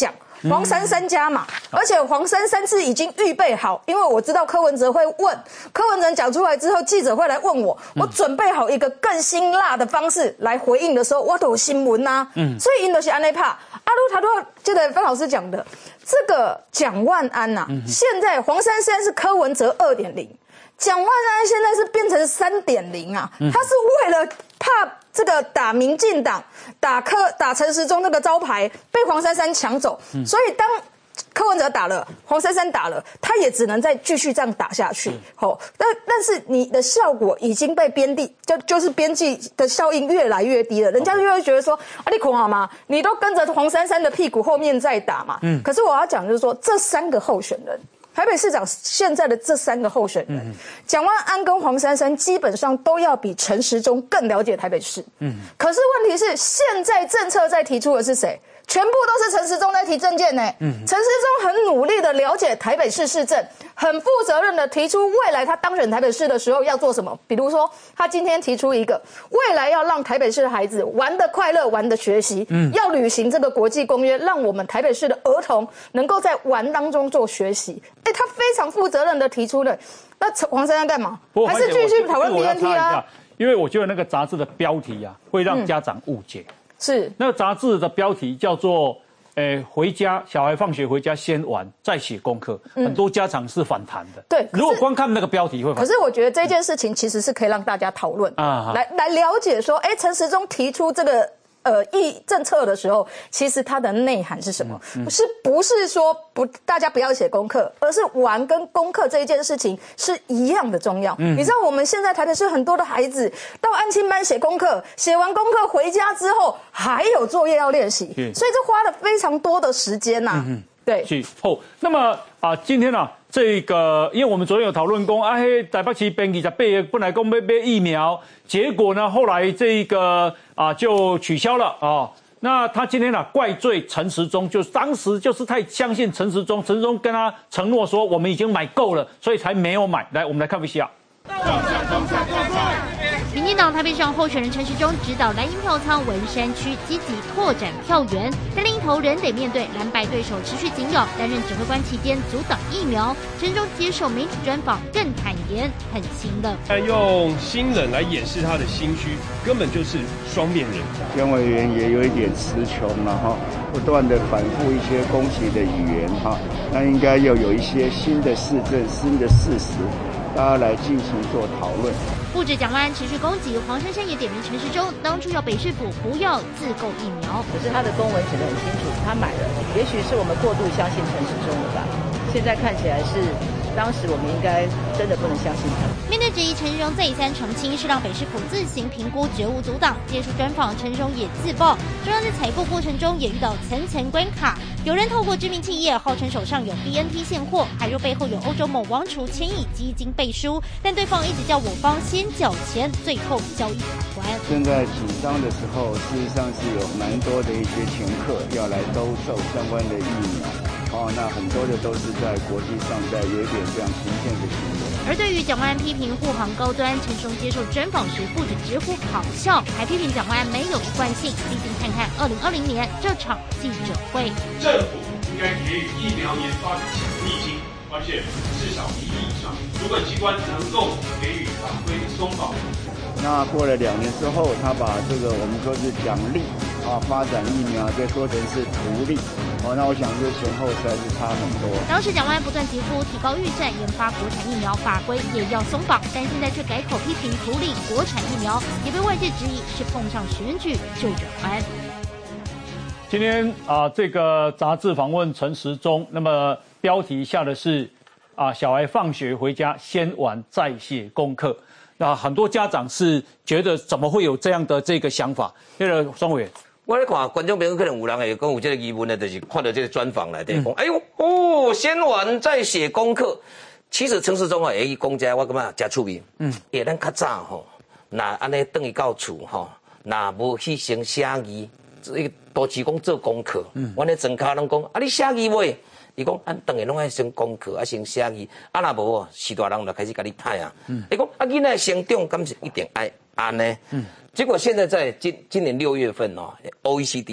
黄珊珊家嘛，而且黄珊珊是已经预备好，因为我知道柯文哲会问，柯文哲讲出来之后，记者会来问我，我准备好一个更辛辣的方式来回应的时候，我都有新闻呐、啊，嗯，所以因都是安内怕。阿路他都记得范老师讲的，这个蒋万安呐、啊，嗯、现在黄珊珊是柯文哲二点零，蒋万安现在是变成三点零啊，嗯、他是为了怕这个打民进党、打柯、打陈时中这个招牌被黄珊珊抢走，嗯、所以当柯文哲打了，黄珊珊打了，他也只能再继续这样打下去。好、嗯，但但是你的效果已经被边地就就是边际的效应越来越低了，人家就会觉得说，啊，你恐好吗？你都跟着黄珊珊的屁股后面在打嘛。嗯。可是我要讲就是说，这三个候选人，台北市长现在的这三个候选人，嗯、蒋万安跟黄珊珊基本上都要比陈时中更了解台北市。嗯。可是问题是，现在政策在提出的是谁？全部都是陈时中在提政见呢。嗯，陈时中很努力的了解台北市市政，很负责任的提出未来他当选台北市的时候要做什么。比如说，他今天提出一个，未来要让台北市的孩子玩得快乐，玩得学习，嗯，要履行这个国际公约，让我们台北市的儿童能够在玩当中做学习。哎，他非常负责任的提出了。那黄珊珊干嘛？还是继续讨论 B N T 啊？ 因为我觉得那个杂志的标题啊，会让家长误解。嗯是那个杂志的标题叫做“诶，回家小孩放学回家先玩再写功课”，嗯、很多家长是反弹的。 对， 如果光看那个标题会反弹。 可是我觉得这件事情其实是可以让大家讨论啊，来来了解说，哎，陈时中提出这个呃议政策的时候，其实它的内涵是什么？嗯嗯、是不是说不大家不要写功课，而是玩跟功课这一件事情是一样的重要？嗯、你知道我们现在台北市很多的孩子到安亲班写功课，写完功课回家之后还有作业要练习，所以这花了非常多的时间呐、啊。嗯对， 是哦。那么啊，今天啊，这个，因为我们昨天有讨论过，啊，嘿，台北市编二十八个本来讲要买疫苗，结果呢，后来这个啊就取消了啊。那他今天啊怪罪陈时中，就当时就是太相信陈时中，陈时中跟他承诺说我们已经买够了，所以才没有买。来，我们来看一下。 民进党台北市长候选人陈时中指导蓝营票仓文山区积极拓展票源，但另一头仍得面对蓝白对手持续紧咬，担任指挥官期间阻挡疫苗。陈时中接受媒体专访更坦言，很心冷。 他用心冷来掩饰他的心虚，根本就是双面人。 杨委员也有一点词穷了哈，不断的反复一些攻击的语言哈，那应该要有一些新的事证、新的事实。大家来进行做讨论。 不止蒋万安持续攻击，黄珊珊也点名陈时中当初要北市府不要自购疫苗。 可是他的公文写得很清楚，他买了，也许是我们过度相信陈时中了吧？现在看起来是，当时我们应该真的不能相信他。 面对质疑，陈时中再三澄清是让北市府自行评估，绝无阻挡。接受专访，陈时中也自曝，中央在采购过程中也遇到层层关卡。有人透过知名企业号称手上有 B N T 现货，还说背后有欧洲某王储千亿基金背书，但对方一直叫我方先缴钱，最后交易卡关。 现在紧张的时候，事实上是有蛮多的一些掮客要来兜售相关的疫苗。哦，那很多的都是在国际上在有一点这样行骗的行为。 而对于蒋万安批评护航高端，陈时中接受专访时不止直呼好笑，还批评蒋万安没有一贯性。毕竟看看二零二零年这场记者会， 政府应该给予疫苗研发的奖励金，而且至少一亿以上。主管机关能够给予法规的松绑。 那过了两年之后，他把这个我们说是奖励啊，发展疫苗再说成是图利。哦，那我想这前后实在是差很多。 当时蒋万安不断疾呼提高预算研发国产疫苗，法规也要松绑，但现在却改口批评图利国产疫苗，也被外界质疑是碰上选举就转弯。 今天啊、呃，这个杂志访问陈时中，那么标题下的是啊、呃，小孩放学回家先玩再写功课。那很多家长是觉得怎么会有这样的这个想法？那个庄委员。 我咧看观众朋友可能有人会讲有这个疑问的，就是看到这个专访来的，讲、嗯、哎呦哦，先玩再写功课。其实陈时中啊，伊讲这我感觉真趣味。嗯，因为咱较早吼，那安尼等伊到厝吼，那无去先写字，这个都是讲做功课。嗯，阮咧庄脚拢讲啊，你写字袂？伊讲咱等下拢爱先功课，啊先写字，啊若无哦，时大人就开始甲你歹啊。嗯，伊讲啊，囡仔成长敢是一定爱安尼。嗯。结果现在在今今年六月份哦 ，O E C D 哦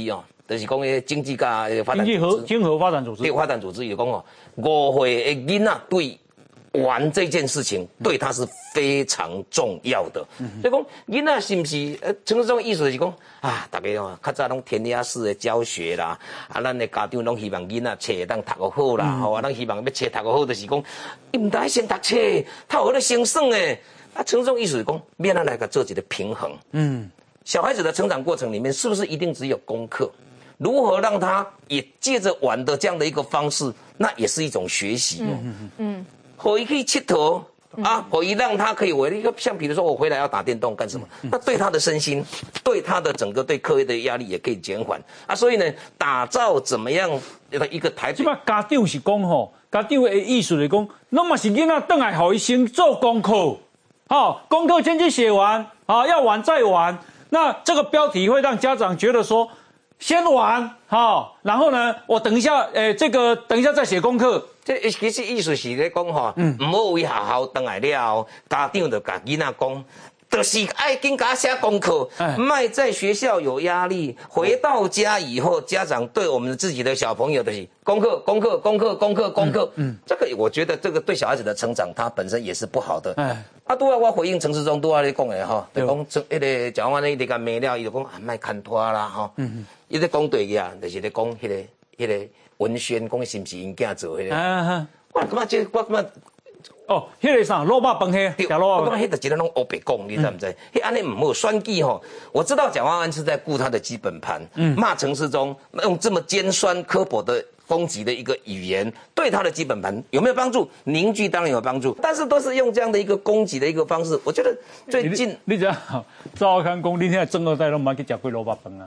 就是讲诶经济甲发展经济和经合发展组织， 对发展组织有讲哦，五岁的囡仔对玩这件事情对他是非常重要的。嗯、所以讲囡仔是不是？呃，陈时中意思就是讲啊，大家哦，较早拢填鸭式的教学啦，啊，咱的家长拢希望囡仔册当读个好啦，吼、嗯，啊，咱希望要册读个好，就是讲伊唔得先读册，他有咧先算诶。啊，陈时中意思是讲，免咱来个做一个平衡。嗯，小孩子的成长过程里面，是不是一定只有功课？如何让他也借着玩的这样的一个方式，那也是一种学习。嗯嗯嗯。可以去佚佗啊，可以让他可以为一个像比如说我回来要打电动干什么？那对他的身心，对他的整个对课业的压力也可以减缓啊。所以呢，打造怎么样的一个台？ 即摆家长是讲吼，家长的意思是讲，那么是囡仔等来互伊先做功课，好，功课先去写完，好，要玩再玩。那这个标题会让家长觉得说，先玩好，然后呢，我等一下，诶，这个等一下再写功课。 这其实意思是咧讲吼，唔好为学校回来了，家长就甲囡仔讲，就是爱紧甲写功课，卖在学校有压力，回到家以后，家长对我们自己的小朋友的功课、功课、功课、功课、功课，嗯，这个我觉得这个对小孩子的成长，他本身也是不好的。哎，啊，拄啊，我回应陈时中拄啊咧讲的吼，就讲迄个蒋万安伊个骂了，伊就讲啊，卖牵拖啦吼，嗯，伊咧讲对个，就是咧讲迄个迄个。文宣讲是不是因囝做迄个？啊，我感觉这我感觉哦，迄个啥萝卜饭迄， 对，我感觉迄个一个拢黑白讲，你知唔知？迄安尼唔好选举吼。我知道蒋万安是在顾他的基本盘，嗯，骂陈时中用这么尖酸刻薄的攻击的一个语言，对他的基本盘有没有帮助？凝聚当然有帮助，但是都是用这样的一个攻击的一个方式。我觉得最近你知道赵康讲，你现在正二代都冇去食过萝卜饭啊，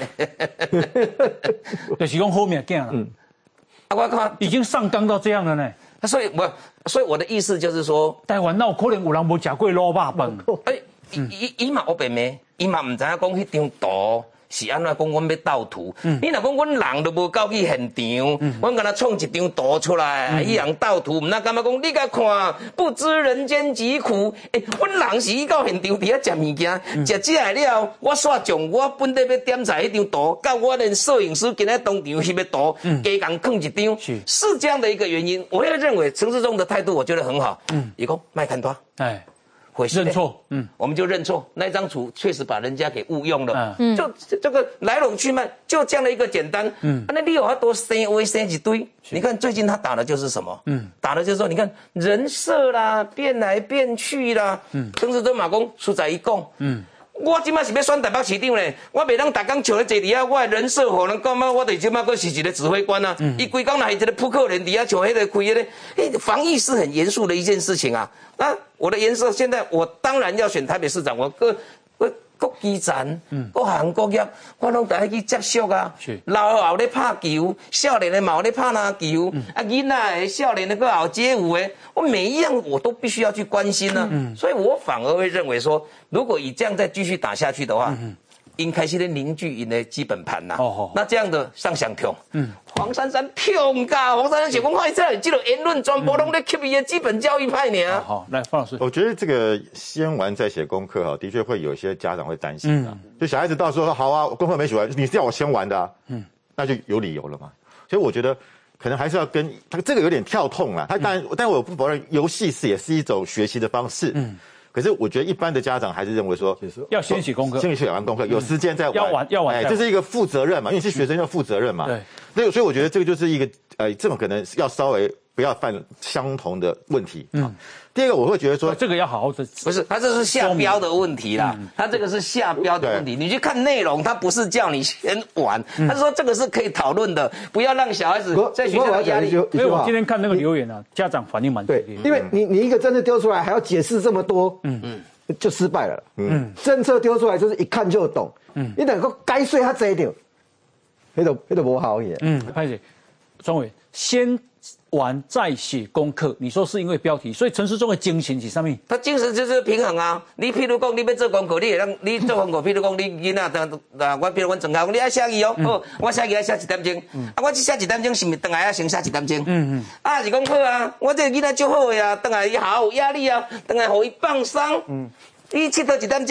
就是讲好命囝啦。嗯。 我看已经上纲到这样了呢， 所以我所以我的意思就是说， 台湾哪有可能有人无食过萝卜饭？ 哎，伊伊嘛我白咩，伊嘛唔知影讲迄张图是安怎讲，阮要盗图。嗯、你若讲阮人都无到去现场，嗯、阮敢若创一张图出来，伊、嗯、人盗图，唔那干嘛讲？你甲看，不知人间疾苦。诶、欸，阮人是去到现场伫遐食物件，食食来了，我煞将我本地要点菜迄张图，甲我连摄影师今日当场翕的图，加共放一张，是是这样的一个原因。我会认为陈时中的态度，我觉得很好。嗯，伊讲卖看拖，哎。 认错，嗯， 我们就认错。那张图确实把人家给误用了，嗯，就这个来龙去脉就这样的一个简单，嗯，那你有好多生微生一堆，你看最近他打的就是什么，嗯，打的就是说，你看人设啦，变来变去啦，嗯，陈时中马公出在一讲，嗯。我即摆是要选台北市长咧，我袂当逐工笑咧坐伫遐，我的人设可能感觉我哋即摆阁是一个指挥官啊。伊规工若是一个扑克人伫遐像迄个开迄个，诶，防疫是很严肃的一件事情啊。那我的颜色现在，我当然要选台北市长，我各各各基层、各行各业，我拢带去接触啊。老后咧拍球，少年的嘛有咧拍篮球，啊囡仔的少年的搁有街舞的，我每一样我都必须要去关心呢、啊。所以我反而会认为说。如果以这样再继续打下去的话，嗯、应开始的凝聚因的基本盘呐、啊。哦哦。那这样的上想痛，嗯，黄珊珊痛噶，黄珊珊写公开在这个言论全部拢在 keep 伊的基本教育派呢。 好，来方老师， 我觉得这个先玩再写功课哈，的确会有一些家长会担心的。嗯、就小孩子到时候说好啊，功课没写完，你是要我先玩的、啊，嗯，那就有理由了嘛。所以我觉得可能还是要跟他这个有点跳痛啦。他当然，嗯、但我不否认游戏是也是一种学习的方式。嗯。可是我觉得一般的家长还是认为说， 要先写功课， 先写完功课，有时间再玩， 要玩要玩， 哎，这是一个负责任嘛，因为是学生要负责任嘛。对，所以所以我觉得这个就是一个呃，这种可能要稍微不要犯相同的问题。嗯。第二个我会觉得说， 这个要好好的， 不是，他这是下标的问题啦，嗯、他这个是下标的问题。你去看内容，他不是叫你先玩，嗯、他是说这个是可以讨论的，不要让小孩子在学校的压力。 因为我今天看那个留言啊，家长反应蛮激烈。 对，因为你你一个政策丢出来，还要解释这么多，嗯嗯，就失败了。嗯，政策丢出来就是一看就懂。嗯，你等个该税他这一点，那都那都不好演。 嗯，拍姐，庄伟先。玩再写功课，你说是因为标题，所以陈时中的精神是什么？ 他精神就是平衡啊！你譬如讲，你要做功课，你会让你做功课，譬如讲，你囡仔等啊，我譬如阮正校，你爱写字哦，好、嗯，我写字爱写一点钟，嗯、啊，我只写一點鐘，是咪等下要先寫一點鐘？嗯嗯，啊是講好啊，我這個囡仔足好呀，等下伊好有壓力啊，等下互伊放鬆，嗯，伊佚佗一點鐘。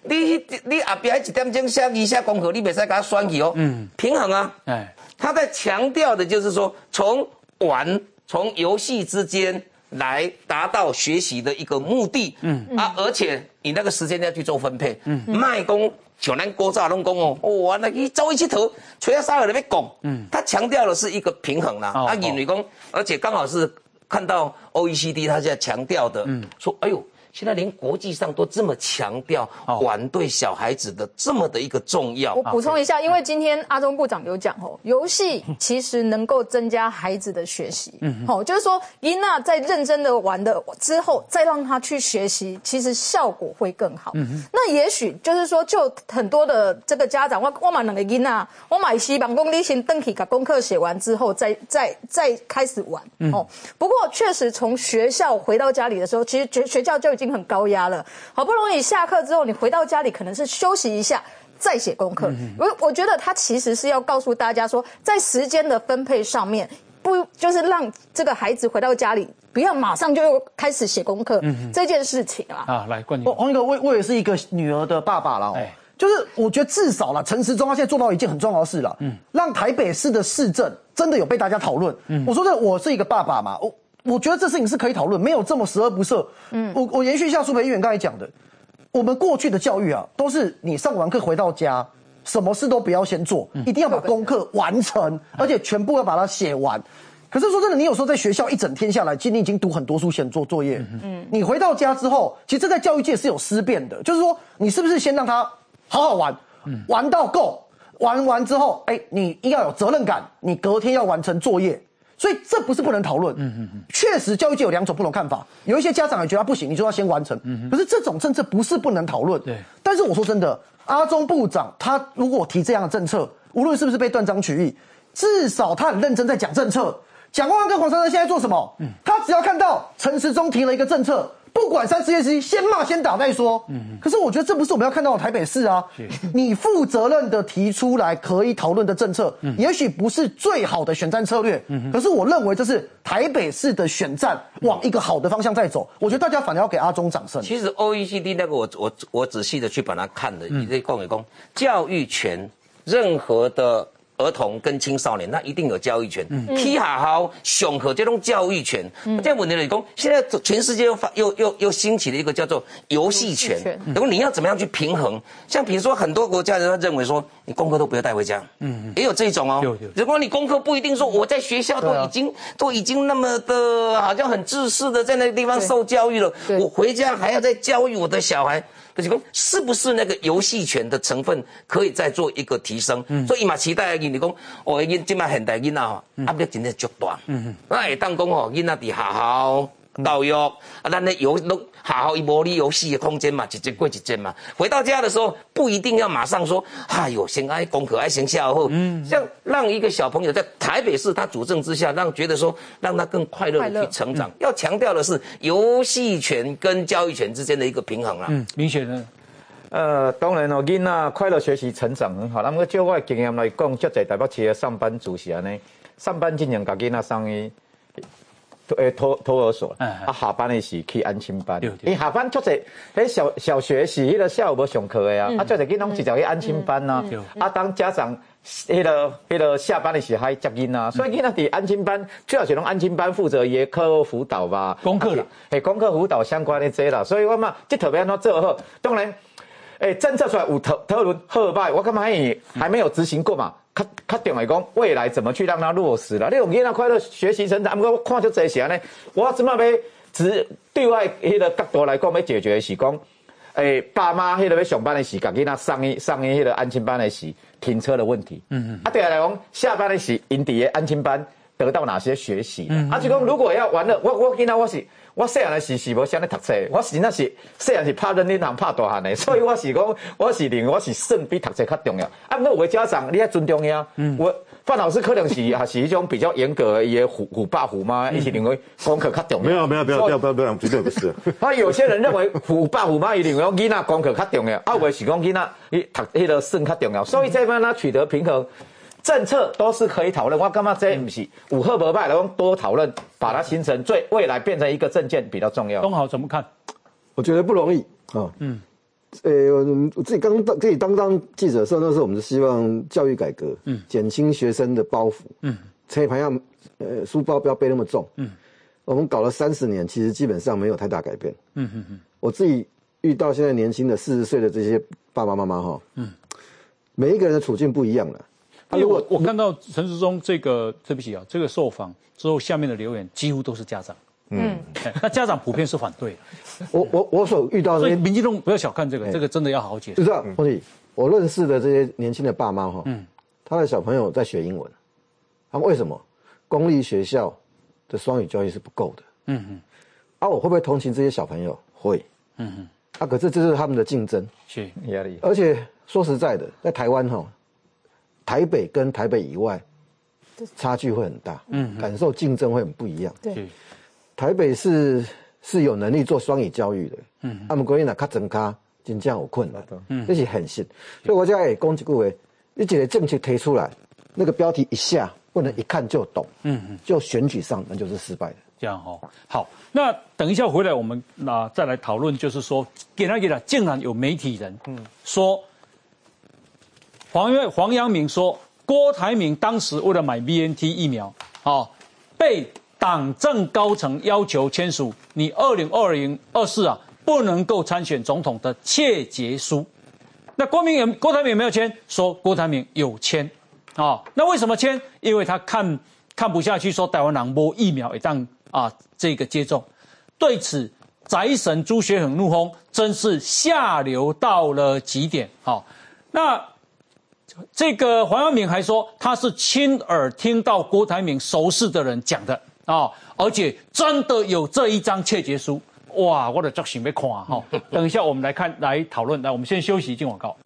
你你后边一点钟写字写功课，你袂使给他选去哦。嗯，平衡啊。哎，他在强调的就是说，从玩从游戏之间来达到学习的一个目的。嗯啊，而且你那个时间要去做分配。嗯，卖公像咱古早拢讲哦，哇，那一走一佚佗，吹啊沙尔那边讲。嗯，他强调的是一个平衡啦。哦、啊，认为讲，而且刚好是看到 O E C D 他现在强调的，嗯，说哎呦。现在连国际上都这么强调玩对小孩子的这么的一个重要。 我补充一下，因为今天阿中部长有讲哦，游戏其实能够增加孩子的学习，嗯，好，就是说伊娜在认真的玩的之后，再让他去学习，其实效果会更好。嗯，那也许就是说，就很多的这个家长，我我买两个伊娜，我买希望公你先登起把功课写完之后，再再再开始玩。哦，不过确实从学校回到家里的时候，其实学学校就已经。已经很高压了，好不容易下课之后，你回到家里可能是休息一下，再写功课。我、嗯、我觉得他其实是要告诉大家说，在时间的分配上面，不就是让这个孩子回到家里，不要马上就开始写功课、嗯、这件事情啦。 啊，来冠军， 黄一哥，我我也是一个女儿的爸爸了哦。哎就是我觉得至少啦，陈时中他现在做到一件很重要的事了，嗯，让台北市的市政真的有被大家讨论。嗯，我说的我是一个爸爸嘛，我。我觉得这事情是可以讨论，没有这么十恶不赦。嗯，我我延续一下苏培议员刚才讲的，我们过去的教育啊，都是你上完课回到家，什么事都不要先做，嗯、一定要把功课完成，而且全部要把它写完。可是说真的，你有时候在学校一整天下来，其实你已经读很多书，先做作业。嗯，你回到家之后，其实这在教育界是有思辨的，就是说你是不是先让他好好玩，嗯、玩到够，玩完之后，哎，你要有责任感，你隔天要完成作业。所以这不是不能讨论，嗯嗯嗯，确实教育界有两种不同看法，有一些家长也觉得不行，你就要先完成，嗯，可是这种政策不是不能讨论，对。但是我说真的，阿中部长他如果提这样的政策，无论是不是被断章取义，至少他很认真在讲政策。蒋万安跟黄珊珊现在做什么？嗯，他只要看到陈时中提了一个政策。不管三十页之一，先骂先打再说。嗯，可是我觉得这不是我们要看到的台北市啊。你负责任的提出来可以讨论的政策，嗯、也许不是最好的选战策略，嗯、可是我认为这是台北市的选战往一个好的方向在走。我觉得大家反而要给阿中掌声。 其实 O E C D 那个我我我仔细的去把它看了，你这讲一讲教育权，任何的。儿童跟青少年，那一定有教育权。嗯，去学校上课这种教育权，嗯，这问题来讲，现在全世界又发又又又兴起了一个叫做游戏权。然后你要怎么样去平衡？像比如说很多国家人他认为说，你功课都不要带回家。嗯，也有这种哦。有有。如果你功课不一定说我在学校都已经、啊、都已经那么的，好像很自私的在那个地方受教育了，我回家还要再教育我的小孩。就是讲，是不是那个游戏权的成分可以再做一个提升？嗯、所以嘛，期待因你讲，哦，因即卖现代囡仔吼，压力真正足大。嗯嗯，那会当讲吼，囡仔伫学校教育，啊，咱咧游都学校伊模拟游戏的空间嘛，一节过一节嘛。回到家的时候，不一定要马上说，哎呦，先爱功课爱先下后。嗯，像让一个小朋友在台北市他主政之下，让觉得说，让他更快乐的去成长。嗯、要强调的是游戏权跟教育权之间的一个平衡啦。 嗯，明显的。 呃，当然哦，囡仔快乐学习成长很好。那么就我的经验来讲，足侪台北市的上班族是安尼，上班经常甲囡仔送去。诶，托托儿所，啊，下班的是去安亲班。因下班足侪，迄小小学是迄个下午无上课的啊，啊，足侪囡仔直接去安亲班呐。啊，当家长迄个迄个下班的时候还接囡仔，所以囡仔伫安亲班，最好是拢安亲班负责伊课后辅导吧， 功课啦， 嘿，功课辅导相关的这啦，所以我嘛，这特别安怎做好，当然。哎，政策出来有讨讨论好歹，我感觉伊还没有执行过嘛。较较重要讲未来怎么去让它落实啦？你用囡仔快乐学习成长，不过我看就这些呢，我怎么要只对外迄个角度来讲，要解决的是讲，诶，爸妈迄个要上班的时，甲囡仔送去送去迄个安亲班的时，停车的问题。嗯嗯。啊，对来讲，下班的时，因伫个安亲班得到哪些学习？嗯。啊，就讲如果要玩了，我我囡仔我是。我细汉的时是无啥咧读册，我是那是细汉是拍认真行拍大汉的，所以我是讲，我是认为我是算比读册较重要。啊，不过有的家长你要尊重呀。嗯。我范老师可能是还是一种比较严格的，也虎虎爸虎妈，一起认为功课较重要。 没有没有没有，不要不要不要，绝对不是。 啊，有些人认为虎爸虎妈一定认为囡仔功课较重要，啊，有的是讲囡仔伊读迄个算较重要，所以这边他取得平衡。政策都是可以讨论，我感觉这不是有好无歹，来讲多讨论，把它形成最未来变成一个政见比较重要。 东豪怎么看？ 我觉得不容易啊。嗯， 呃，我自己刚当自己当当记者的时候，那时候我们是希望教育改革，嗯，减轻学生的包袱，嗯，车牌上呃书包不要背那么重，嗯，我们搞了三十年，其实基本上没有太大改变，嗯嗯嗯，我自己遇到现在年轻的四十岁的这些爸爸妈妈哈，嗯，每一个人的处境不一样了。 因为我我看到陈时中这个，对不起啊，这个受访之后下面的留言几乎都是家长，嗯，那家长普遍是反对的。 我我我所遇到的， 所以民进党不要小看这个，这个真的要好好解释。 就这样，洪弟，我认识的这些年轻的爸妈哈，嗯，他的小朋友在学英文，他们为什么公立学校的双语教育是不够的？嗯嗯，啊，我会不会同情这些小朋友？会，嗯嗯，啊，可是这是他们的竞争， 是压力。而且说实在的，在台湾哈。台北跟台北以外，差距会很大，嗯，感受竞争会很不一样。对，台北是是有能力做双语教育的，嗯，啊，不过你若较增加，真正有困难，嗯，这是很实。所以我才会讲一句话，你这个政策提出来，那个标题一下不能一看就懂，嗯嗯，就选举上那就是失败的。 这样哦，好，那等一下回来我们啊再来讨论，就是说，给他给他，竟然有媒体人，嗯，说。黄黄阳明说，郭台铭当时为了买 B N T 疫苗，哦，被党政高层要求签署你二零二零二四啊不能够参选总统的切结书。那郭明郭台铭没有签，说郭台铭有签，啊、哦，那为什么签？因为他看看不下去，说台湾人没疫苗一旦啊这个接种。对此，宅神朱学恒怒轰，真是下流到了极点。好、哦，那。这个黄阳明还说他是亲耳听到郭台铭熟识的人讲的啊、哦，而且真的有这一张切结书，哇！我的作品被看哈。等一下我们来看来讨论，来我们先休息进广告。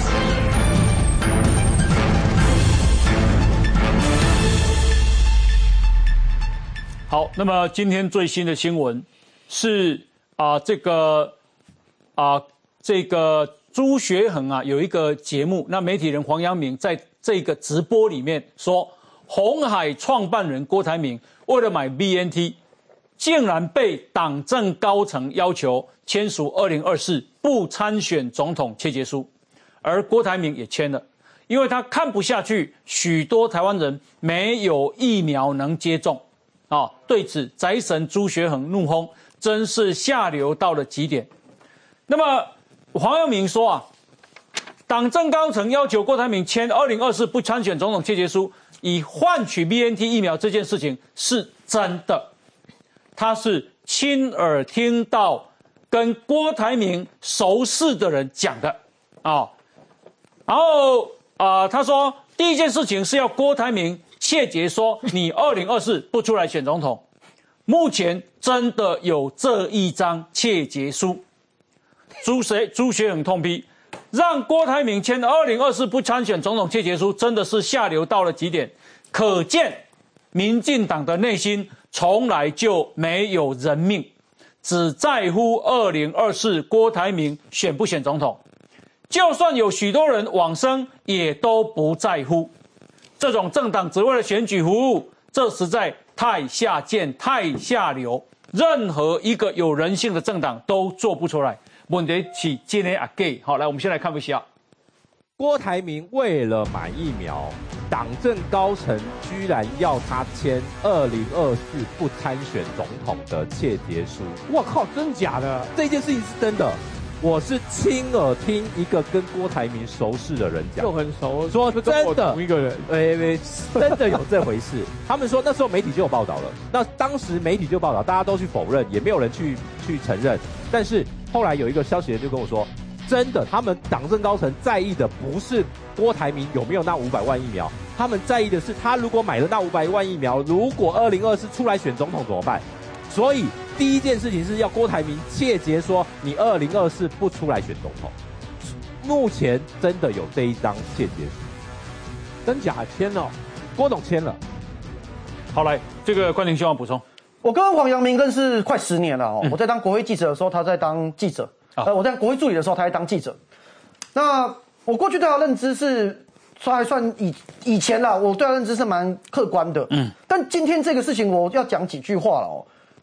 好，那么今天最新的新闻是啊、呃，这个啊、呃、这个。朱学恒啊，有一个节目，那媒体人黄阳明在这个直播里面说，鸿海创办人郭台铭为了买 B N T， 竟然被党政高层要求签署二零二四不参选总统切结书，而郭台铭也签了，因为他看不下去许多台湾人没有疫苗能接种啊。对此，宅神朱学恒怒轰，真是下流到了极点。那么。黄阳明说啊，党政高层要求郭台铭签二零二四不参选总统切结书，以换取 B N T 疫苗这件事情是真的，他是亲耳听到跟郭台铭熟识的人讲的啊、哦，然后啊、呃，他说第一件事情是要郭台铭切结说你二零二四不出来选总统，目前真的有这一张切结书。朱学朱学恒痛批，让郭台铭签二零二四不参选总统切结书，真的是下流到了极点。可见，民进党的内心从来就没有人命，只在乎二零二四郭台铭选不选总统。就算有许多人往生，也都不在乎。这种政党只为了选举服务，这实在太下贱、太下流。任何一个有人性的政党都做不出来。问题是今天啊 gay 好，来我们先来看一下， 郭台铭为了买疫苗，党政高层居然要他签二零二四不参选总统的切结书。我靠，真假的？这件事情是真的，我是亲耳听一个跟郭台铭熟识的人讲， 就很熟， 说真的， 同一个人， 诶、呃，真的有这回事。他们说那时候媒体就有报道了，那当时媒体就报道，大家都去否认，也没有人去去承认，但是。后来有一个消息人就跟我说，真的，他们党政高层在意的不是郭台铭有没有那五百万疫苗，他们在意的是他如果买了那五百万疫苗，如果二零二四出来选总统怎么办？所以第一件事情是要郭台铭切结说，你二零二四不出来选总统。目前真的有这一张切结书， 真假签了， 郭董签了。 好，来这个冠廷希望补充。 我跟黄阳明认识快十年了哦，嗯、我在当国会记者的时候，他在当记者；呃、啊，我在国会助理的时候，他在当记者。那我过去对他认知是，说还算以以前啦，我对他认知是蛮客观的。嗯，但今天这个事情，我要讲几句话了哦。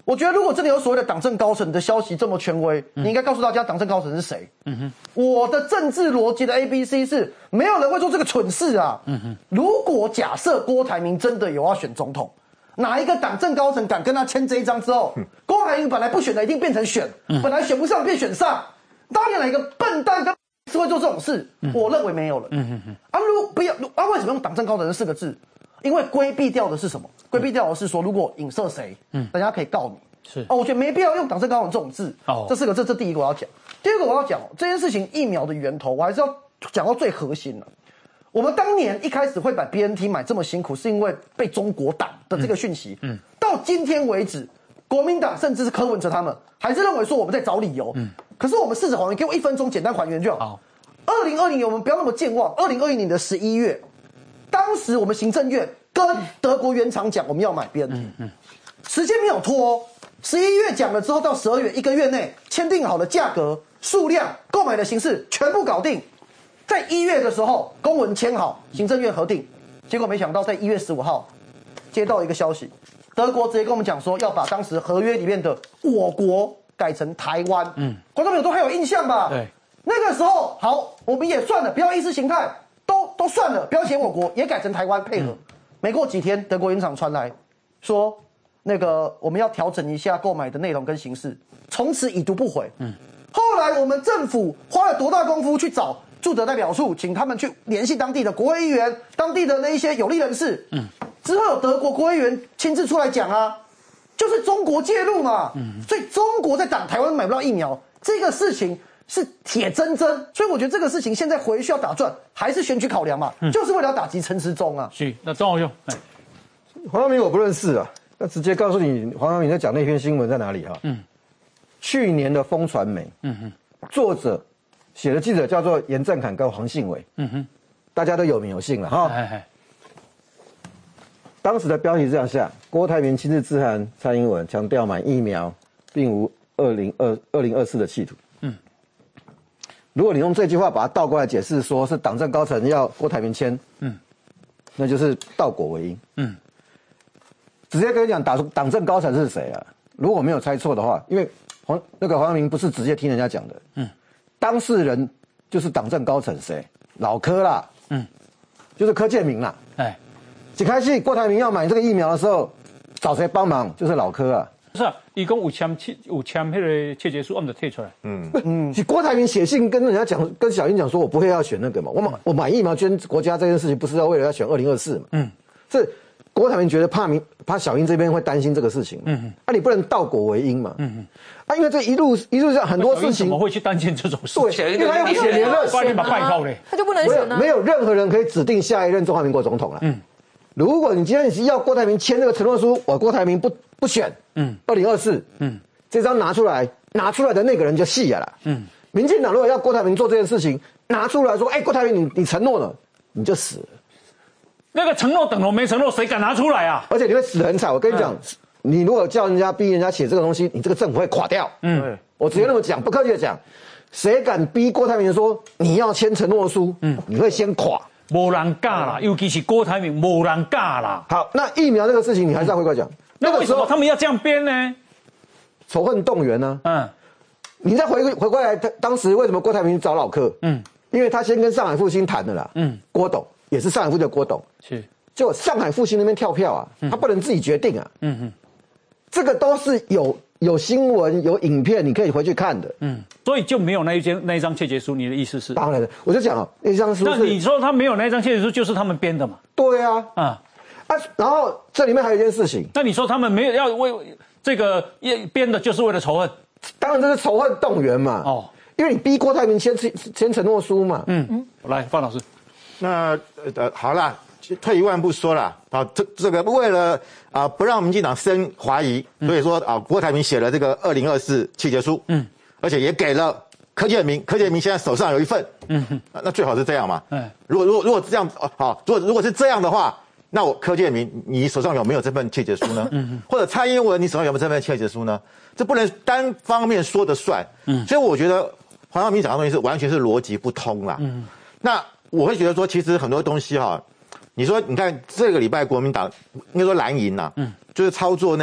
我觉得如果真的有所谓的党政高层的消息这么权威，嗯、你应该告诉大家党政高层是谁。嗯哼，我的政治逻辑的 A B C 是没有人会做这个蠢事啊。嗯哼，如果假设郭台铭真的有要选总统，哪一个党政高层敢跟他签这一张之后，嗯、郭台铭本来不选的一定变成选，嗯、本来选不上变选上，当年哪一个笨蛋跟是会做这种事？嗯、我认为没有了。嗯哼哼，啊，如不要啊，为什么用党政高层这四个字？因为规避掉的是什么？规避掉的是说，如果影射谁，嗯，人家可以告你。是哦，我觉得没必要用党政高层这种字。哦，这四个字，这第一个我要讲。第二个我要讲这件事情疫苗的源头，我还是要讲到最核心了。我们当年一开始会把 B N T 买这么辛苦，是因为被中国挡的这个讯息。嗯，到今天为止，国民党甚至是柯文哲他们还是认为说我们在找理由。嗯，可是我们事实还原，给我一分钟简单还原就好。好，二零二零年我们不要那么健忘。二零二一年的十一月。当时我们行政院跟德国原厂讲我们要买 B N T， 嗯嗯、时间没有拖哦，十一月讲了之后到十二月一个月内签订好的价格、数量、购买的形式全部搞定，在一月的时候公文签好，行政院核定，结果没想到在一月十五号接到一个消息，德国直接跟我们讲说要把当时合约里面的我国改成台湾，嗯，观众朋友都还有印象吧？对，那个时候好，我们也算了，不要意识形态。都都算了，不要写我国，也改成台湾配合。嗯、没过几天，德国原厂传来说，那个我们要调整一下购买的内容跟形式，从此已读不回。嗯，后来我们政府花了多大功夫去找驻德代表处，请他们去联系当地的国会议员、当地的那一些有利人士。嗯，之后有德国国会议员亲自出来讲啊，就是中国介入嘛。嗯，所以中国在挡台湾买不到疫苗这个事情。是铁铮铮，所以我觉得这个事情现在回去要打转，还是选举考量嘛，嗯、就是为了要打击陈时中啊。 是，那张宏兄，哎， 黄耀明我不认识啊，那直接告诉你，黄耀明在讲那篇新闻在哪里哈、啊？嗯，去年的风传媒，嗯哼，作者写的记者叫做严正坎跟黄信伟，嗯哼，大家都有名有姓了哈。哎哎，当时的标题是这样下：郭台铭亲自致函蔡英文，强调买疫苗并无二零二二零二四的企图。如果你用这句话把它倒过来解释，说是党政高层要郭台铭签，嗯，那就是倒果为因，嗯，直接跟你讲，党党政高层是谁啊？如果没有猜错的话，因为黄那个黄耀明不是直接听人家讲的，嗯，当事人就是党政高层谁？老柯啦，嗯，就是柯建铭啦，哎，一开始郭台铭要买这个疫苗的时候，找谁帮忙？就是老柯啊。 是啊，一共有签有签那个切结书，我们就退出来。 嗯嗯，是郭台铭写信跟人家讲，跟小英讲说，我不会要选那个嘛，我买我买疫苗捐国家这件事情，不是要为了要选二零二四嘛。嗯，是郭台铭觉得怕民怕小英这边会担心这个事情。嗯嗯，啊，你不能倒果为因嘛。嗯嗯，啊，因为这一路一路上很多事情， 怎么会去担心这种事情？ 对，因为他又不写连任， 把你把拜告嘞， 他就不能选啊。 没有任何人可以指定下一任中华民国总统了。嗯。如果你今天是要郭台铭签那个承诺书，我郭台铭不不选，嗯，二零二四，嗯，这张拿出来，拿出来的那个人就戏了啦，嗯，民进党如果要郭台铭做这件事情，拿出来说，哎、欸，郭台铭你你承诺了，你就死了。 那个承诺等同没承诺，谁敢拿出来啊？ 而且你会死得很惨。我跟你讲，嗯、你如果叫人家逼人家写这个东西，你这个政府会垮掉。嗯，我直接那么讲，不客气的讲，谁敢逼郭台铭说你要签承诺书，嗯，你会先垮。 没人敢啦，尤其是郭台铭，没人敢啦。 好，那疫苗这个事情，你还是要回过来讲。 那为什么他们要这样编呢？ 仇恨动员呢、啊？嗯，你再回回过来，当时为什么郭台铭找老柯？嗯，因为他先跟上海复兴谈的啦。嗯，郭董也是上海复兴的郭董，是，结果上海复兴那边跳票啊，嗯、他不能自己决定啊。嗯嗯，这个都是有有新闻有影片，你可以回去看的。嗯， 所以就没有那一张那一张切结书，你的意思是？ 当然了，我就讲哦，那张书。 那你说他没有那一张切结书，就是他们编的嘛？ 对啊，啊。啊，然后这里面还有一件事情， 那你说他们没有要为这个编的，就是为了仇恨？ 当然这是仇恨动员嘛。哦，因为你逼郭台铭签签承诺书嘛。嗯嗯，来，范老师， 那呃好啦，退一万步说啦，啊，这这个为了啊不让民进党生怀疑，所以说啊郭台铭写了这个二零二四契约书，嗯，而且也给了柯建铭，柯建铭现在手上有一份，嗯哼，那最好是这样嘛。嗯，如果如果如果这样哦好，如果如果是这样的话。那我柯建铭，你手上有没有这份切结书呢？嗯，或者蔡英文，你手上有没有这份切结书呢？这不能单方面说的算。嗯，所以我觉得黄耀明讲的东西是完全是逻辑不通啦。嗯，那我会觉得说，其实很多东西哈，你说你看这个礼拜国民党应该说蓝营呐，嗯，就是操作那个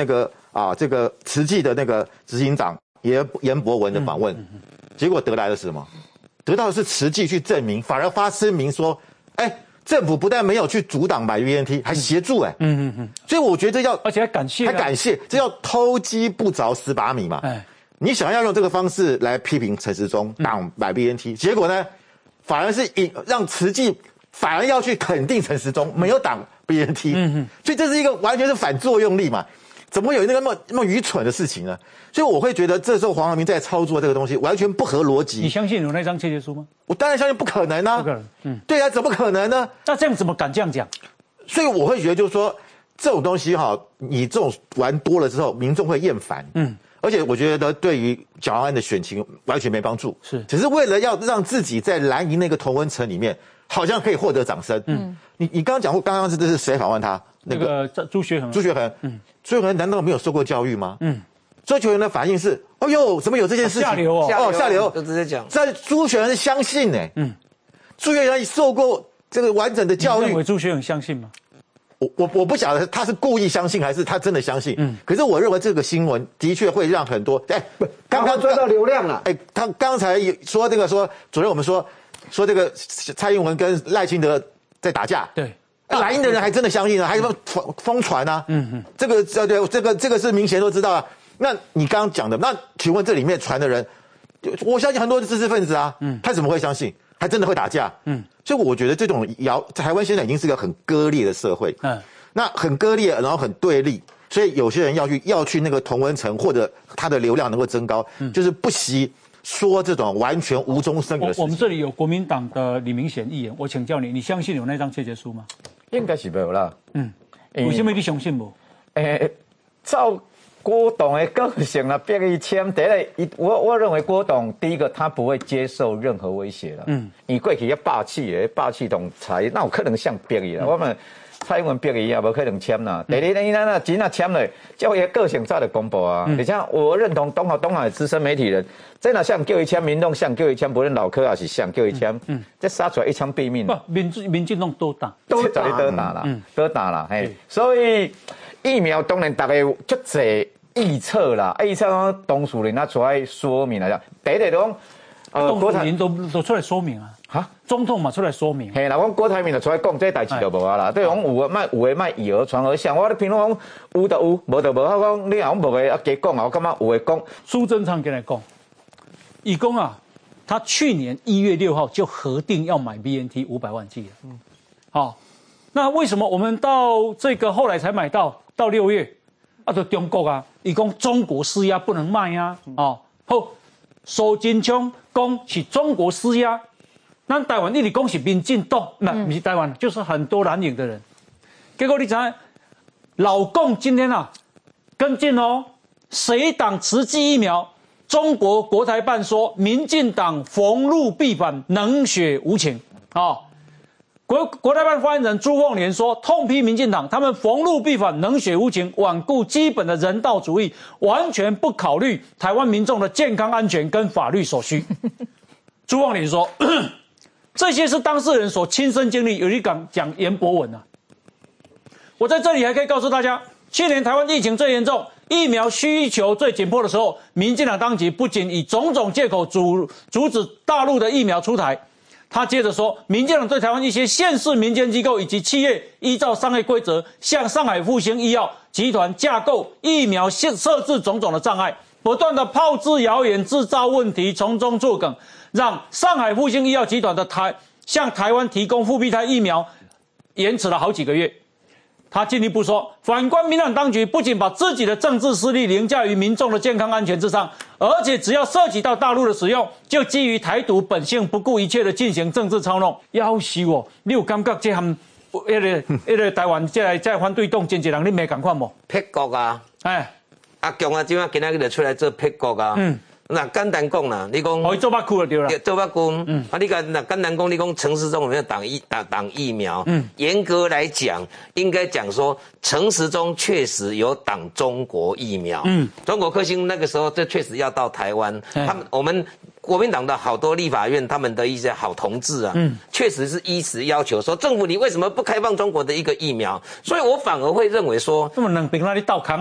啊这个慈济的那个执行长严严博文的访问，结果得来的是什么？得到的是慈济去证明，反而发声明说，哎。政府不但没有去阻挡买 B N T， 还协助哎、欸，嗯嗯嗯，所以我觉得这要， 而且还感谢、啊， 还感谢，这叫偷鸡不着蚀把米嘛。哎，你想要用这个方式来批评陈时中挡买 B N T，、嗯、结果呢，反而是引让慈济反而要去肯定陈时中没有挡 B N T， 嗯嗯，所以这是一个完全是反作用力嘛。怎么会有那个那么那么愚蠢的事情呢？所以我会觉得这时候黄豪明在操作这个东西完全不合逻辑。 你相信有那张切结书吗？ 我当然相信不可能啊，不可能。嗯，对啊，怎么可能呢？ 那这样怎么敢这样讲？ 所以我会觉得就是说这种东西哈，你这种玩多了之后，民众会厌烦。嗯，而且我觉得对于蒋万安的选情完全没帮助。是，只是为了要让自己在蓝营那个同温层里面，好像可以获得掌声。嗯，你你刚刚讲过，刚刚是这是谁访问他？ 那个朱学恒。 朱学恒。嗯。朱学恒难道没有受过教育吗？嗯，朱学恒的反应是：哦呦，怎么有这件事情？ 下流哦， 哦，下流， 就直接讲。 在朱学恒是相信呢，嗯，朱学恒受过这个完整的教育。 你认为朱学恒相信吗？ 我我我不晓得他是故意相信还是他真的相信。嗯，可是我认为这个新闻的确会让很多哎， 刚刚追到流量了。 哎，他刚才说这个说，昨天我们说说这个蔡英文跟赖清德在打架。 对。 蓝营的人还真的相信啊，还什么疯传啊？嗯嗯，这个呃对，这个这个是明显都知道啊。那你刚刚讲的，那请问这里面传的人，我相信很多知识分子啊，嗯，他怎么会相信？还真的会打架？嗯，所以我觉得这种谣，台湾现在已经是个很割裂的社会，嗯，那很割裂，然后很对立，所以有些人要去要去那个同温层或者他的流量能够增高，嗯，就是不惜说这种完全无中生有的事情。 我们这里有国民党的李明显议员，我请教你，你相信有那张切结书吗？ 应该是没有啦。 嗯，为什么你相信无？ 诶，照郭董的个性啦，逼伊签，第一个，我我认为郭董第一个他不会接受任何威胁啦。嗯，伊过去要霸气的，霸气总裁，那有可能像逼伊啦。我们蔡英文逼伊也无可能签啦。第二，你那那钱那签了，叫伊个性早就公布啊。而且我认同东豪东豪的资深媒体人，真的像叫伊签，民众像叫伊签，不论老柯也是像叫伊签。嗯，这杀出来一枪毙命。 不，民民进党都打， 都打，都打啦，都打啦。嘿，所以疫苗当然大家足侪预测啦，预测董事长他出来说明了，第一个讲， 呃，郭台铭都都出来说明啊。哈，总统嘛出来说明。 嘿啦，我郭台铭就出来讲，这代志就无啊啦。对，讲有诶，卖有诶，卖以讹传讹像。我咧评论讲有就有，无就无。我讲你若讲无诶，啊加讲啊，我感觉有诶讲。 苏贞昌跟来讲，以公啊，他去年一月六号就核定要买 B N T 五百万剂了。嗯，好，那为什么我们到这个后来才买到？到六月，啊，就中国啊，以讲中国施压不能卖啊。哦，好，苏贞昌讲是中国施压。那台湾一直讲是民进党，那不是台湾，就是很多蓝营的人。结果你知道，老共今天啊跟进哦，谁党慈济疫苗？中国国台办说，民进党逢陆必反，冷血无情。哦，国国台办发言人朱凤莲说，痛批民进党，他们逢陆必反，冷血无情，罔顾基本的人道主义，完全不考虑台湾民众的健康安全跟法律所需。朱凤莲说。这些是当事人所亲身经历，有一讲讲严博文啊。我在这里还可以告诉大家，去年台湾疫情最严重、疫苗需求最紧迫的时候，民进党当局不仅以种种借口阻阻止大陆的疫苗出台，他接着说，民进党对台湾一些县市民间机构以及企业依照商业规则，向上海复星医药集团架构疫苗设置种种的障碍，不断的炮制谣言，制造问题，从中作梗。让上海复星医药集团的台向台湾提供复必泰疫苗延迟了好几个月。他进一步说，反观民党当局不仅把自己的政治私利凌驾于民众的健康安全之上，而且只要涉及到大陆的使用，就基于台独本性不顾一切的进行政治操弄。要死哦！你有感觉这项那个那个台湾这来这反对党真济人，你没感觉无？ 骗国啊！哎，阿强啊，今晚今仔日就出来做骗国啊！嗯。那简单讲啦，你讲， 可以做把苦就对了。 做把苦，嗯，啊，你讲那简单讲，你讲陈时中有没有打疫打打疫苗？嗯，严格来讲，应该讲说陈时中确实有打中国疫苗。嗯，中国科兴那个时候这确实要到台湾，他们我们国民党的好多立法院他们的一些好同志啊，嗯，确实是依时要求说政府你为什么不开放中国的一个疫苗？所以我反而会认为说， 这么冷冰那里倒扛啊？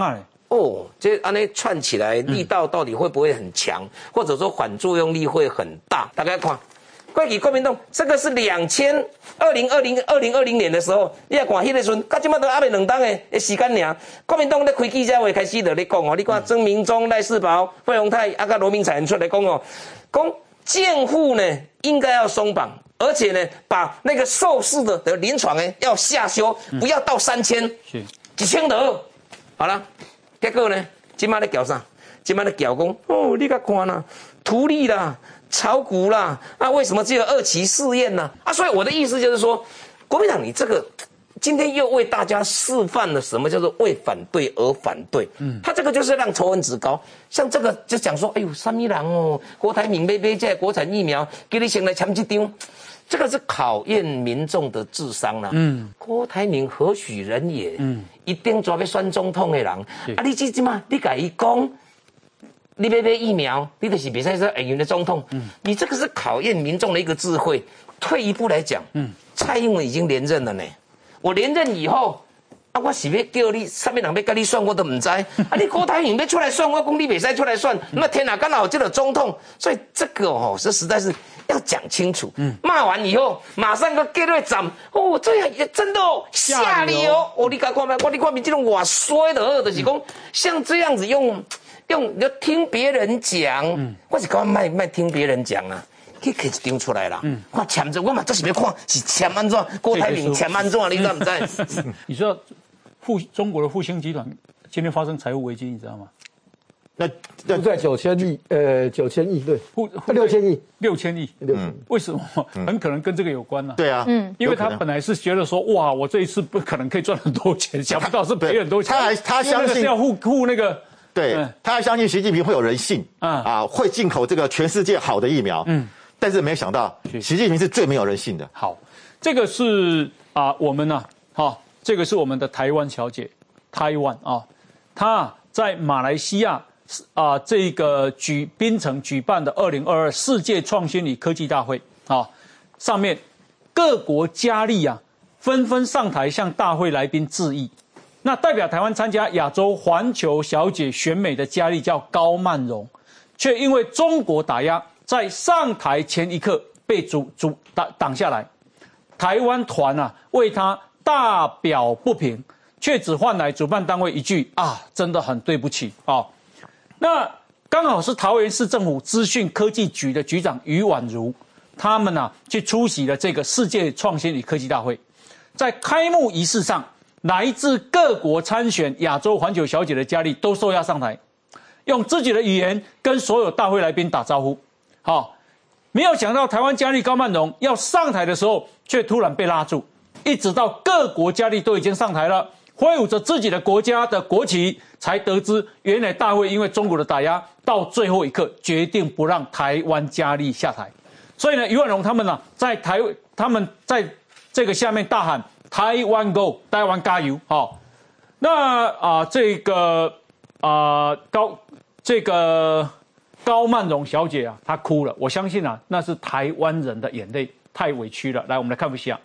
哦，这安尼串起来力道到底会不会很强，嗯、或者说反作用力会很大？大家看，过去国民党这个是两千二零二零二零二零年的时候，你来看迄个时阵，到即马都还没两当的的时间尔。国民党咧开记者会开始就咧讲哦，你看曾明忠、赖世宝、费鸿泰啊，甲罗明才出来讲哦，讲监护呢应该要松绑。而且呢，把那个受试的的临床呢要下修，不要到三千，是几千的。好了，结果呢，今麦咧搞啥？今麦咧搞讲哦，你甲看啦，图利啦，炒股啦，啊，为什么只有二期试验呢？啊，所以我的意思就是说，国民党你这个今天又为大家示范了什么叫做为反对而反对。嗯，他这个就是让仇恨值高。像这个就讲说，哎呦，三米郎哦，郭台铭买买这国产疫苗，给你先来签一张。这个是考验民众的智商啦、啊。嗯，郭台铭何许人也？嗯，一定准备选总统的人。啊，你这这嘛，你甲伊讲，你要买疫苗，你就是比赛说会用的总统。嗯，你这个是考验民众的一个智慧。退一步来讲，嗯，蔡英文已经连任了呢。我连任以后，啊，我是要叫你上面人要跟你选，我都唔知。啊，你郭台铭要出来选，我讲你袂使出来选，那天哪刚好有这个总统，所以这个哦，这实在是。要讲清楚，嗯，骂完以后马上个给瑞涨，哦，这样也真的哦，下流哦，哦，你敢看没？我你看没这种哇衰的，就是讲像这样子用用要听别人讲，嗯，我是讲卖卖听别人讲啊，去开一张出来啦，嗯，看签着我嘛就是要看是签安怎，郭台铭签安怎，你知不知？ 你知道复中国的复兴集团今天发生财务危机，你知道吗？ 那那在九千亿，呃，九千亿对，六千亿， 六千亿，嗯，为什么？很可能跟这个有关呢、啊。 对啊，嗯， 因为他本来是觉得说，哇，我这一次不可能可以赚很多钱，想不到是赔很多钱。 他还他相信是要护护那个， 对，嗯、他还相信习近平会有人性，啊啊，会进口这个全世界好的疫苗，嗯，但是没有想到，习近平是最没有人性的。 好，这个是啊，我们呢，好，这个是我们的台湾小姐，台湾啊，她在马来西亚。啊，这个举槟城举办的二零二二世界创新与科技大会啊，上面各国佳丽啊纷纷上台向大会来宾致意。那代表台湾参加亚洲环球小姐选美的佳丽叫高曼蓉，却因为中国打压，在上台前一刻被阻阻挡挡下来。台湾团啊为她大表不平，却只换来主办单位一句啊，真的很对不起啊。那刚好是桃园市政府资讯科技局的局长于婉如，他们啊去出席了这个世界创新与科技大会。在开幕仪式上，来自各国参选亚洲环球小姐的佳丽都受邀上台，用自己的语言跟所有大会来宾打招呼。好，没有想到台湾佳丽高曼蓉要上台的时候，却突然被拉住，一直到各国佳丽都已经上台了，挥舞着自己的国家的国旗，才得知原来大会因为中国的打压，到最后一刻决定不让台湾佳丽下台。所以呢，于婉蓉他们呢、啊，在台他们在这个下面大喊台湾 Go， 台湾加油！好、哦，那啊、呃、这个啊、呃、高这个高曼蓉小姐啊，她哭了。我相信啊，那是台湾人的眼泪，太委屈了。来，我们来看一下。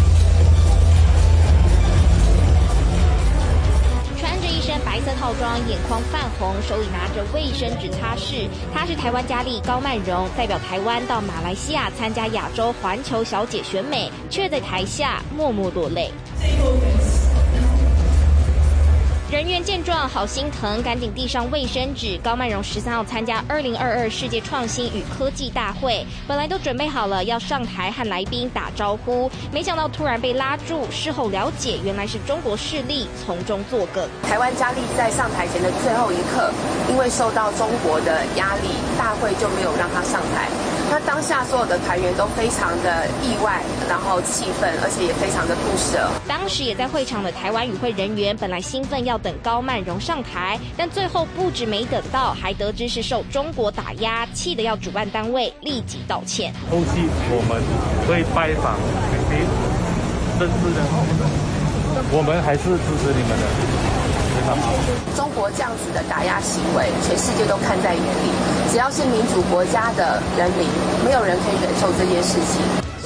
白色套装，眼眶泛红，手里拿着卫生纸擦拭。她是台湾佳丽高曼蓉，代表台湾到马来西亚参加亚洲环球小姐选美，却在台下默默落泪。人员见状好心疼，赶紧递上卫生纸。高曼蓉十三号参加二零二二世界创新与科技大会，本来都准备好了要上台和来宾打招呼，没想到突然被拉住。事后了解，原来是中国势力从中作梗。 台湾佳丽在上台前的最后一刻，因为受到中国的压力，大会就没有让她上台。那当下所有的团员都非常的意外，然后气愤，而且也非常的不舍。 当时也在会场的台湾与会人员本来兴奋要等高曼蓉上台，但最后不止没等到，还得知是受中国打压，气得要主办单位立即道歉。 后续我们会拜访菲律宾，认识的，我们还是支持你们的。 中国这样子的打压行为，全世界都看在眼里。只要是民主国家的人民，没有人可以忍受这件事情。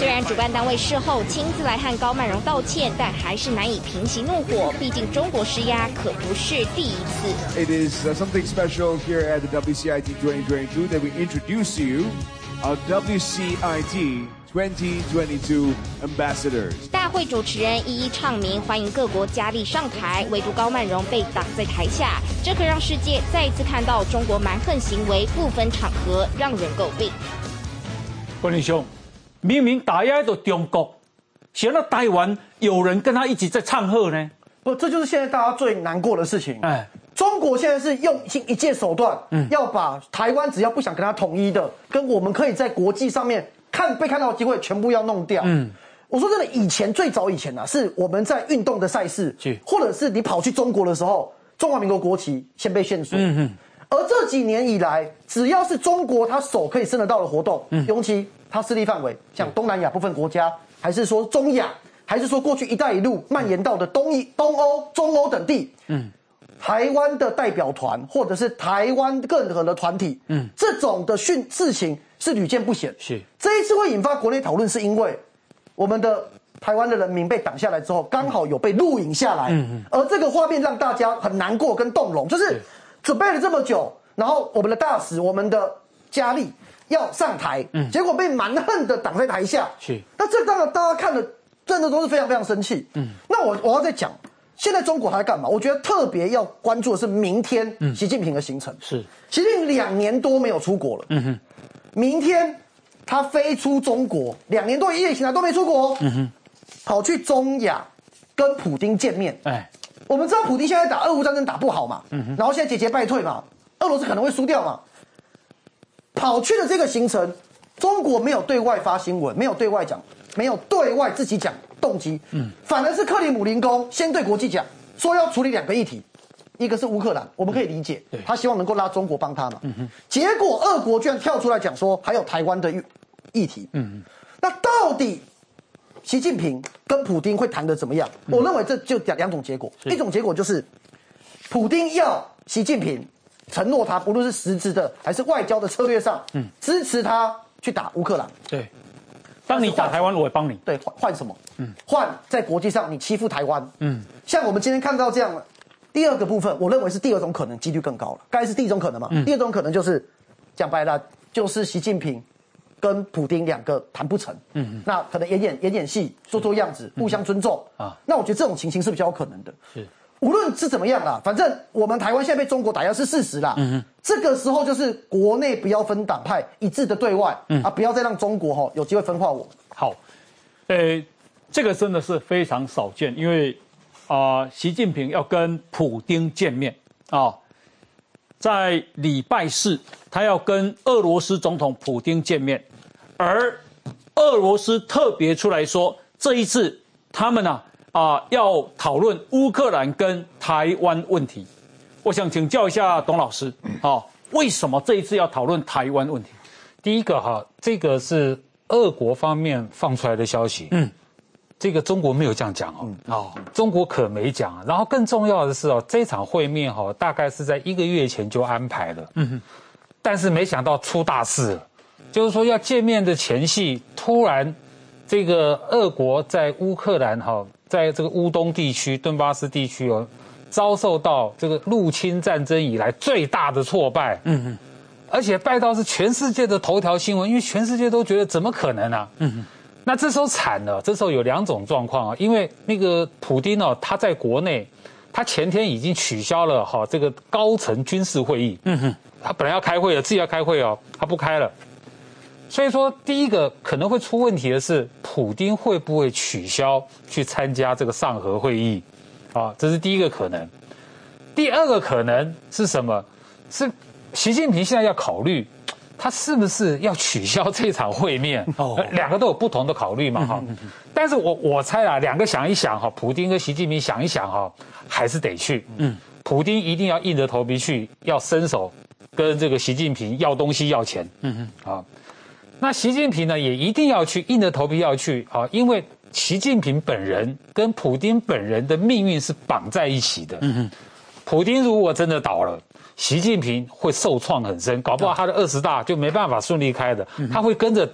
虽然主办单位事后亲自来和高曼荣道歉，但还是难以平息怒火。毕竟中国施压可不是第一次。 It is uh, something special here at the W C I T twenty twenty-two that we introduce to you our W C I T twenty twenty-two ambassadors. 大会主持人一一唱名，欢迎各国佳丽上台，唯独高曼荣被挡在台下，这可让世界再一次看到中国蛮横行为不分场合，让人诟病。 关林兄，明明打压的中国，想到台湾有人跟他一起在唱和呢？ 不，这就是现在大家最难过的事情。哎，中国现在是用一切手段，嗯，要把台湾只要不想跟他统一的，跟我们可以在国际上面看被看到的机会，全部要弄掉。嗯，我说真的，以前最早以前啊，是我们在运动的赛事，或者是你跑去中国的时候，中华民国国旗先被限缩。嗯嗯。而这几年以来，只要是中国他手可以伸得到的活动，嗯，尤其它势力范围，像东南亚部分国家，还是说中亚，还是说过去“一带一路”蔓延到的东一、东欧、中欧等地，嗯，台湾的代表团或者是台湾任何的团体，嗯，这种的训事情是屡见不鲜。是这一次会引发国内讨论，是因为我们的台湾的人民被挡下来之后，刚好有被录影下来，嗯嗯，而这个画面让大家很难过跟动容，就是准备了这么久，然后我们的大使、我们的佳丽要上台，嗯，结果被蛮横的挡在台下，是，那这当然大家看了真的都是非常非常生气，嗯，那我我要再讲，现在中国还在干嘛？我觉得特别要关注的是明天习近平的行程，是，习近平两年多没有出国了，嗯哼，明天他飞出中国，两年多一夜以来都没出国，嗯哼，跑去中亚跟普丁见面，哎，我们知道普丁现在打俄乌战争打不好嘛，嗯哼，然后现在节节败退嘛，俄罗斯可能会输掉嘛。跑去的这个行程，中国没有对外发新闻，没有对外讲，没有对外自己讲动机，嗯，反而是克里姆林宫先对国际讲，说要处理两个议题，一个是乌克兰，我们可以理解，他希望能够拉中国帮他嘛，嗯哼，结果俄国居然跳出来讲说还有台湾的议题，嗯，那到底习近平跟普丁会谈得怎么样？嗯、我认为这就两种结果，一种结果就是普丁要习近平承诺他，不论是实质的还是外交的策略上，嗯，支持他去打乌克兰。对， 当你打台湾，我会帮你。 对，换换什么？嗯，换在国际上你欺负台湾。嗯，像我们今天看到这样，第二个部分，我认为是第二种可能，几率更高了。该是第一种可能嘛？嗯、第二种可能就是讲白了，就是习近平跟普丁两个谈不成。嗯嗯，那可能演演演演戏，做做样子，互相尊重啊。那我觉得这种情形是比较有可能的。是。无论是怎么样啦，反正我们台湾现在被中国打压是事实啦。嗯这个时候就是国内不要分党派，一致的对外，嗯啊，不要再让中国哈有机会分化我们。 好，呃，这个真的是非常少见，因为啊、呃，习近平要跟普丁见面啊，在礼拜四他要跟俄罗斯总统普丁见面，而俄罗斯特别出来说，这一次他们啊。啊、呃，要讨论乌克兰跟台湾问题，我想请教一下董老师，哦，为什么这一次要讨论台湾问题？ 第一个哈，这个是俄国方面放出来的消息，嗯，这个中国没有这样讲哦，嗯、哦，中国可没讲。然后更重要的是哦，这场会面哈、哦，大概是在一个月前就安排了，嗯哼，但是没想到出大事了，就是说要见面的前夕，突然这个俄国在乌克兰哈、哦。在这个乌东地区、顿巴斯地区哦，遭受到这个入侵战争以来最大的挫败，嗯嗯，而且败到是全世界的头条新闻，因为全世界都觉得怎么可能啊，嗯嗯，那这时候惨了，这时候有两种状况啊，因为那个普丁哦，他在国内，他前天已经取消了哈、哦、这个高层军事会议，嗯哼，他本来要开会的，自己要开会哦，他不开了。所以说，第一个可能会出问题的是，普丁会不会取消去参加这个上合会议？啊，这是第一个可能。第二个可能是什么？是习近平现在要考虑，他是不是要取消这场会面？哦，两个都有不同的考虑嘛，哈、嗯。但是我我猜啊，两个想一想哈，普丁跟习近平想一想哈，还是得去。嗯，普丁一定要硬着头皮去，要伸手跟这个习近平要东西要钱。嗯嗯，啊。那习近平呢，也一定要去，硬着头皮要去啊，因为习近平本人跟普丁本人的命运是绑在一起的。嗯哼，普丁如果真的倒了，习近平会受创很深，搞不好他的二十大就没办法顺利开的，他会跟着倒。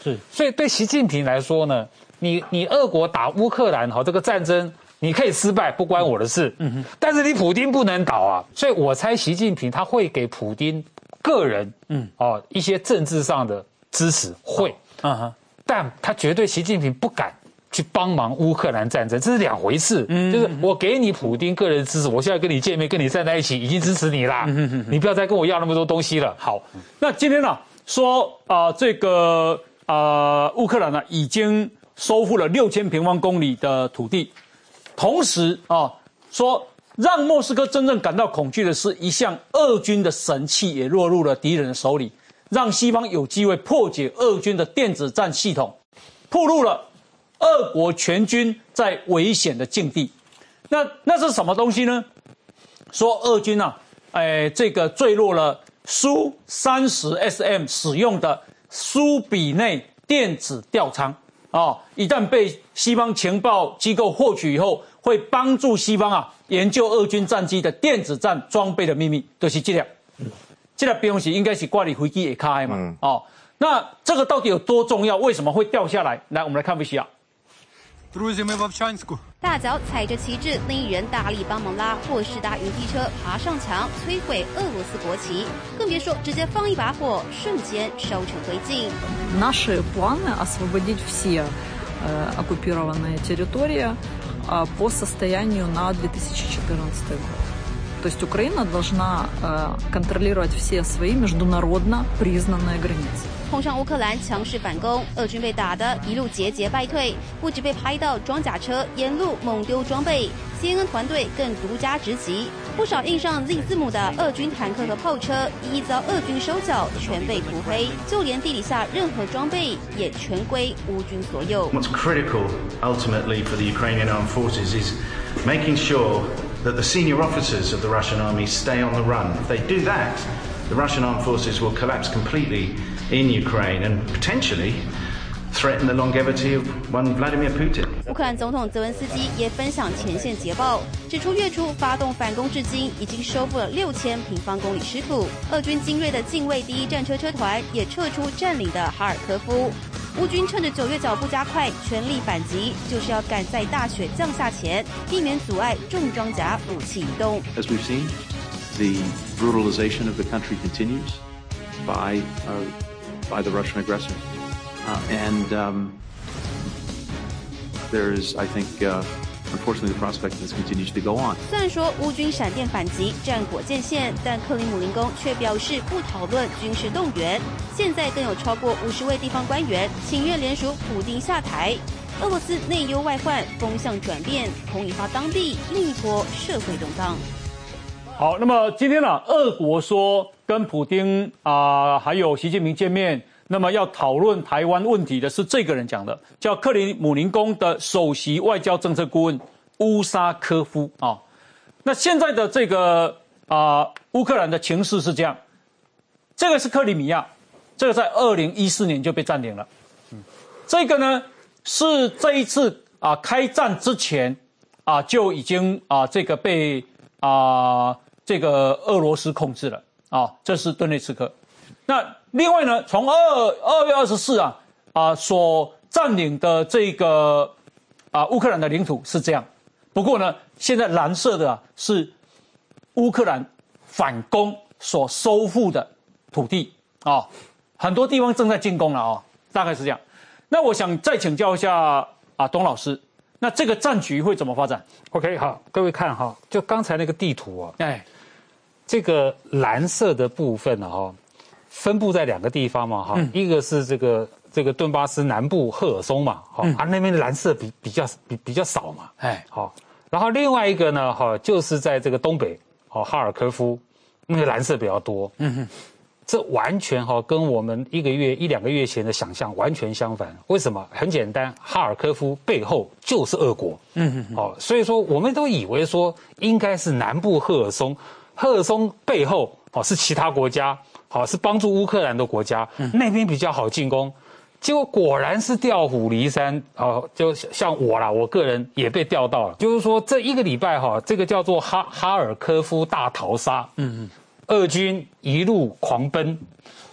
是，所以对习近平来说呢，你你俄国打乌克兰哈这个战争，你可以失败，不关我的事。嗯哼，但是你普丁不能倒啊，所以我猜习近平他会给普丁个人，嗯哦一些政治上的支持，会，嗯哼，但他绝对习近平不敢去帮忙乌克兰战争，这是两回事。嗯，就是我给你普丁个人支持，我现在跟你见面，跟你站在一起，已经支持你啦。嗯哼，你不要再跟我要那么多东西了。好， 那今天呢、啊、说啊、呃、这个啊、呃、乌克兰呢、啊、已经收复了六千平方公里的土地，同时啊说让莫斯科真正感到恐惧的是，一项俄军的神器也落入了敌人的手里，让西方有机会破解俄军的电子战系统，暴露了俄国全军在危险的境地。那那是什么东西呢？说俄军啊，哎，这个坠落了苏三十 S M 使用的苏比内电子吊舱啊、哦，一旦被西方情报机构获取以后，会帮助西方啊研究俄军战机的电子战装备的秘密，就是这辆。这辆东西应该是挂在飞机下开嘛，嗯、哦，那这个到底有多重要？为什么会掉下来？来，我们来看 V C R。 大脚踩着旗帜，另一人大力帮忙拉，或是搭云梯车爬上墙，摧毁俄罗斯国旗，更别说直接放一把火，瞬间烧成灰烬。 Наши планы освободить все оккупированные территории по состоянию на две тысячи четырнадцатый год. То есть Украина должна контролировать все свои международно признанные границы. 碰上乌克兰强势反攻，俄军被打得一路节节败退，不止被拍到装甲车沿路猛丢装备 ，C N N 团队更独家直击，不少印上 Z 字母的俄军坦克和炮车，一一遭俄军收缴，全被涂黑，就连地底下任何装备也全归乌军所有。 What's critical ultimately for the Ukrainian armed forces is making sure that the senior officers of the Russian army stay on the run. If they do that, the Russian armed forces will collapse completely in Ukraine and potentially threaten the longevity of one Vladimir Putin. 乌克兰总统泽文斯基也分享前线捷报，指出月初发动反攻至今，已经收复了六千平方公里失土。俄军精锐的近卫第一战车车团也撤出占领的哈尔科夫。乌军趁着九月脚步加快，全力反击，就是要赶在大雪降下前，避免阻碍重装甲武器移动。 As we've seen, the brutalization of the country continues by uh, by the Russian aggressor, uh, and um, there is, I think, uh, unfortunately, the prospect that this continues to go on. 虽然说乌军闪电反击，战火渐现，但克里姆林宫却表示不讨论军事动员。现在更有超过五十位地方官员请愿联署普丁下台。俄罗斯内忧外患，风向转变，恐引发当地另一波社会动荡。 好，那么今天呢、啊，俄国说跟普丁啊、呃、还有习近平见面，那么要讨论台湾问题的是这个人讲的，叫克里姆林宫的首席外交政策顾问乌沙科夫啊、哦。那现在的这个啊、呃、乌克兰的情势是这样，这个是克里米亚，这个在二零一四年就被占领了，嗯，这个呢是这一次啊、呃、开战之前啊、呃、就已经啊、呃、这个被啊。呃这个俄罗斯控制了啊，这是顿涅茨克。那另外呢，从二二月二十四啊啊所占领的这个啊乌克兰的领土是这样。不过呢，现在蓝色的啊是乌克兰反攻所收复的土地啊，很多地方正在进攻了啊，大概是这样。那我想再请教一下啊董老师，那这个战局会怎么发展 ？OK， 好，各位看哈，就刚才那个地图啊，哎。这个蓝色的部分呢，哈，分布在两个地方嘛，哈、嗯，一个是这个这个顿巴斯南部赫尔松嘛，哈、嗯，啊那边的蓝色比比较比比较少嘛，哎，好，然后另外一个呢，哈，就是在这个东北，哦，哈尔科夫，那个蓝色比较多，嗯哼，这完全哈跟我们一个月一两个月前的想象完全相反。为什么？很简单，哈尔科夫背后就是俄国，嗯哼，哦，所以说我们都以为说应该是南部赫尔松。赫尔松背后哦是其他国家，好是帮助乌克兰的国家，嗯、那边比较好进攻。结果果然是调虎离山，哦，就像我啦，我个人也被调到了。就是说这一个礼拜哈，这个叫做哈哈尔科夫大逃杀，嗯嗯，俄军一路狂奔，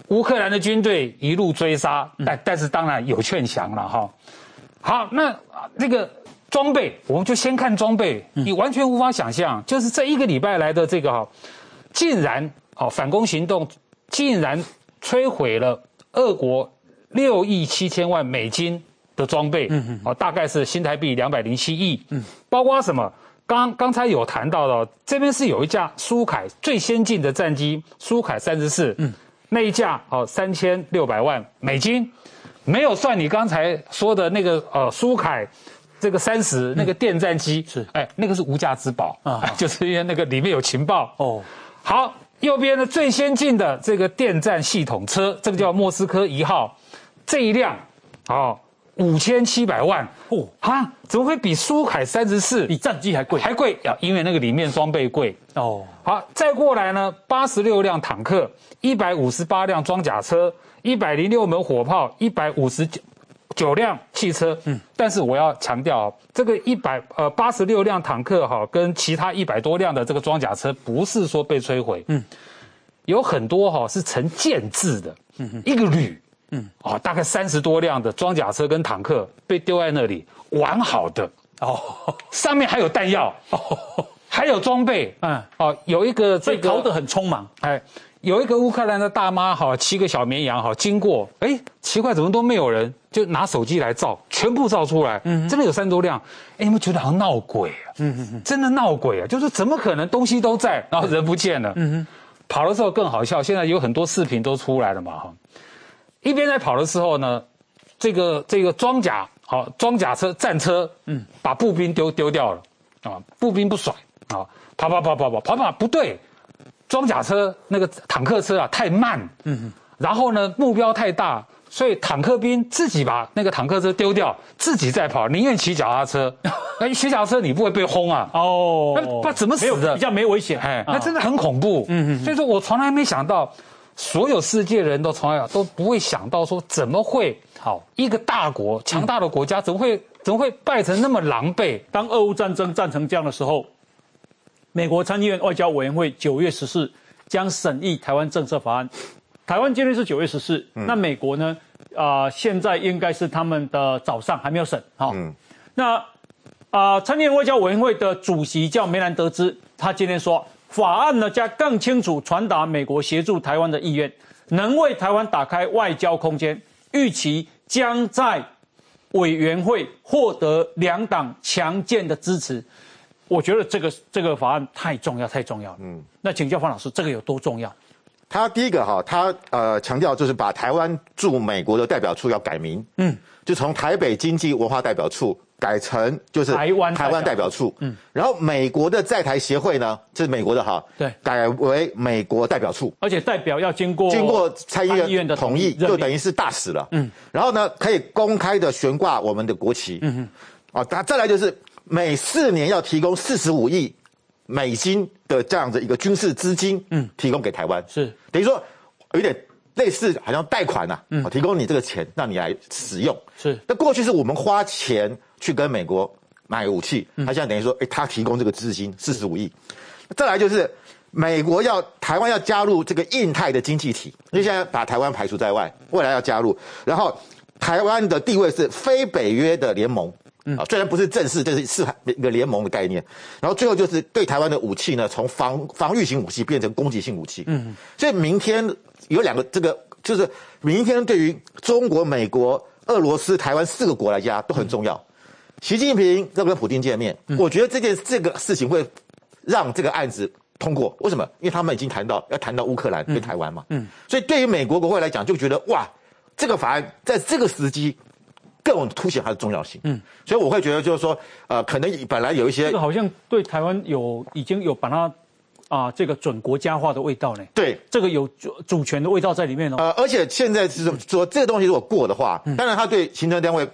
乌克兰的军队一路追杀，但但是当然有劝降了哈。好，那这个装备，我们就先看装备，你完全无法想象，就是这一个礼拜来的这个哈，竟然哦反攻行动，竟然摧毁了俄国六亿七千万美金的装备，嗯哦，大概是新台币两百零七亿，嗯，包括什么？刚刚才有谈到的，这边是有一架苏凯最先进的战机，苏凯三十四，嗯，那一架哦三千六百万美金，没有算你刚才说的那个呃苏凯这个三十那个电战机，是哎那个是无价之宝啊，就是因为那个里面有情报哦。好，右边的最先进的这个电战系统车，这个叫莫斯科一号，这一辆哦。五千七百万哦啊！怎么会比苏凯三十四比战机还贵？ 还贵啊！因为那个里面装备贵哦。好，再过来呢，八十六辆坦克，一百五十八辆装甲车，一百零六门火炮，一百五十九九辆汽车。嗯，但是我要强调，这个一百呃八十六辆坦克哈，跟其他一百多辆的这个装甲车，不是说被摧毁，嗯，有很多哈是成建制的，嗯，一个旅。嗯，哦，大概三十多辆的装甲车跟坦克被丢在那里，完好的哦，上面还有弹药，哦，还有装备，嗯，哦，有一个这个逃得很匆忙， 哎，有一个乌克兰的大妈哈，骑个小绵羊哈经过，哎，奇怪，怎么都没有人，就拿手机来照，全部照出来，嗯，真的有三十多辆，哎，你们觉得好像闹鬼啊？嗯嗯嗯，真的闹鬼啊，就是怎么可能东西都在，然后人不见了？嗯哼，跑的时候更好笑，现在有很多视频都出来了嘛，哈。一边在跑的时候呢，这个这个装甲好、哦、装甲车战车，嗯，把步兵丢丢掉了啊，步兵不甩啊，跑跑跑跑跑跑跑不对，装甲车那个坦克车啊太慢，嗯，然后呢目标太大，所以坦克兵自己把那个坦克车丢掉，自己再跑，宁愿骑脚踏车。那骑脚踏车你不会被轰啊？哦，那不怎么死的？ 比较没危险， 哎，那真的很恐怖。嗯嗯，所以说我从来没想到。所有世界人都从来都不会想到说怎么会好一个大国强大的国家怎么会怎么会败成那么狼狈？ 当俄乌战争战成这样的时候，美国参议院外交委员会九月十四将审议台湾政策法案。台湾今天是九月十四，那美国呢？啊、呃，现在应该是他们的早上还没有审。好、哦嗯，那啊、呃，参议院外交委员会的主席叫梅兰德兹，他今天说。法案呢，将更清楚传达美国协助台湾的意愿，能为台湾打开外交空间，预期将在委员会获得两党强健的支持。我觉得这个这个法案太重要，太重要了。嗯，那请教方老师，这个有多重要？ 他第一个哈，他呃强调就是把台湾驻美国的代表处要改名，嗯，就从台北经济文化代表处。改成就是台湾台湾代表处，嗯，然后美国的在台协会呢，这是美国的哈，对，改为美国代表处， 而且代表要经过经过参议院的同意，就等于是大使了，嗯，然后呢，可以公开的悬挂我们的国旗，嗯哼，啊，再来就是每四年要提供四十五亿美金的这样子一个军事资金，嗯，提供给台湾，是等于说有点。类似好像贷款啊，嗯，提供你这个钱让你来使用。是，那过去是我们花钱去跟美国买武器，他、嗯、现在等于说，哎、欸，他提供这个资金四十五亿。再来就是美国要台湾要加入这个印太的经济体，因为现在把台湾排除在外，未来要加入。然后台湾的地位是非北约的联盟，嗯，虽然不是正式，但是是一个联盟的概念。然后最后就是对台湾的武器呢，从防防御型武器变成攻击性武器。嗯，所以明天。有两个，这个就是明天对于中国、美国、俄罗斯、台湾四个国来讲都很重要。习近平要跟普丁见面，嗯、我觉得这件这个事情会让这个案子通过。为什么？因为他们已经谈到要谈到乌克兰跟台湾嘛。嗯，所以对于美国国会来讲，就觉得哇，这个法案在这个时机更凸显它的重要性。嗯，所以我会觉得就是说，呃，可能本来有一些这个好像对台湾有已经有把它。啊，这个准国家化的味道呢？ 对， 这个有主主权的味道在里面哦。 呃，而且现在是说这个东西如果过的话，嗯、当然它对行政单位